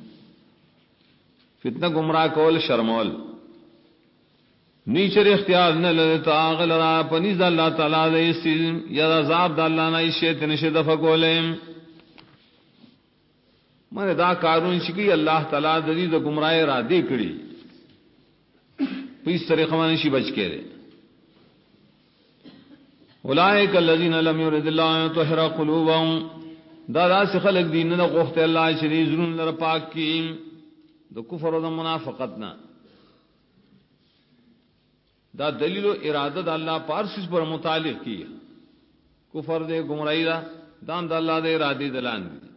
فتنه گمراه کول شرمول نیچر اختیار نه لته هغه لرا پنځ الله تعالی دې یا عذاب د الله نه شیطان شه دفع کولم مله دا کارون شي کی الله تعالی د دې د گمراهی را دې کړی په هیڅ طریقه باندې شي بچ کړي اولئک الذین لم یرد الله ان یطهر قلوبهم دا داس خلق دین نه غوښته الله چې دې زړه لپاره پاک کړي د کفر او د منافقت نه دا دلیل و اراده د الله پارسس پر متعلق کی کفر دے گمراہی دا دام د الله دے ارادي دلان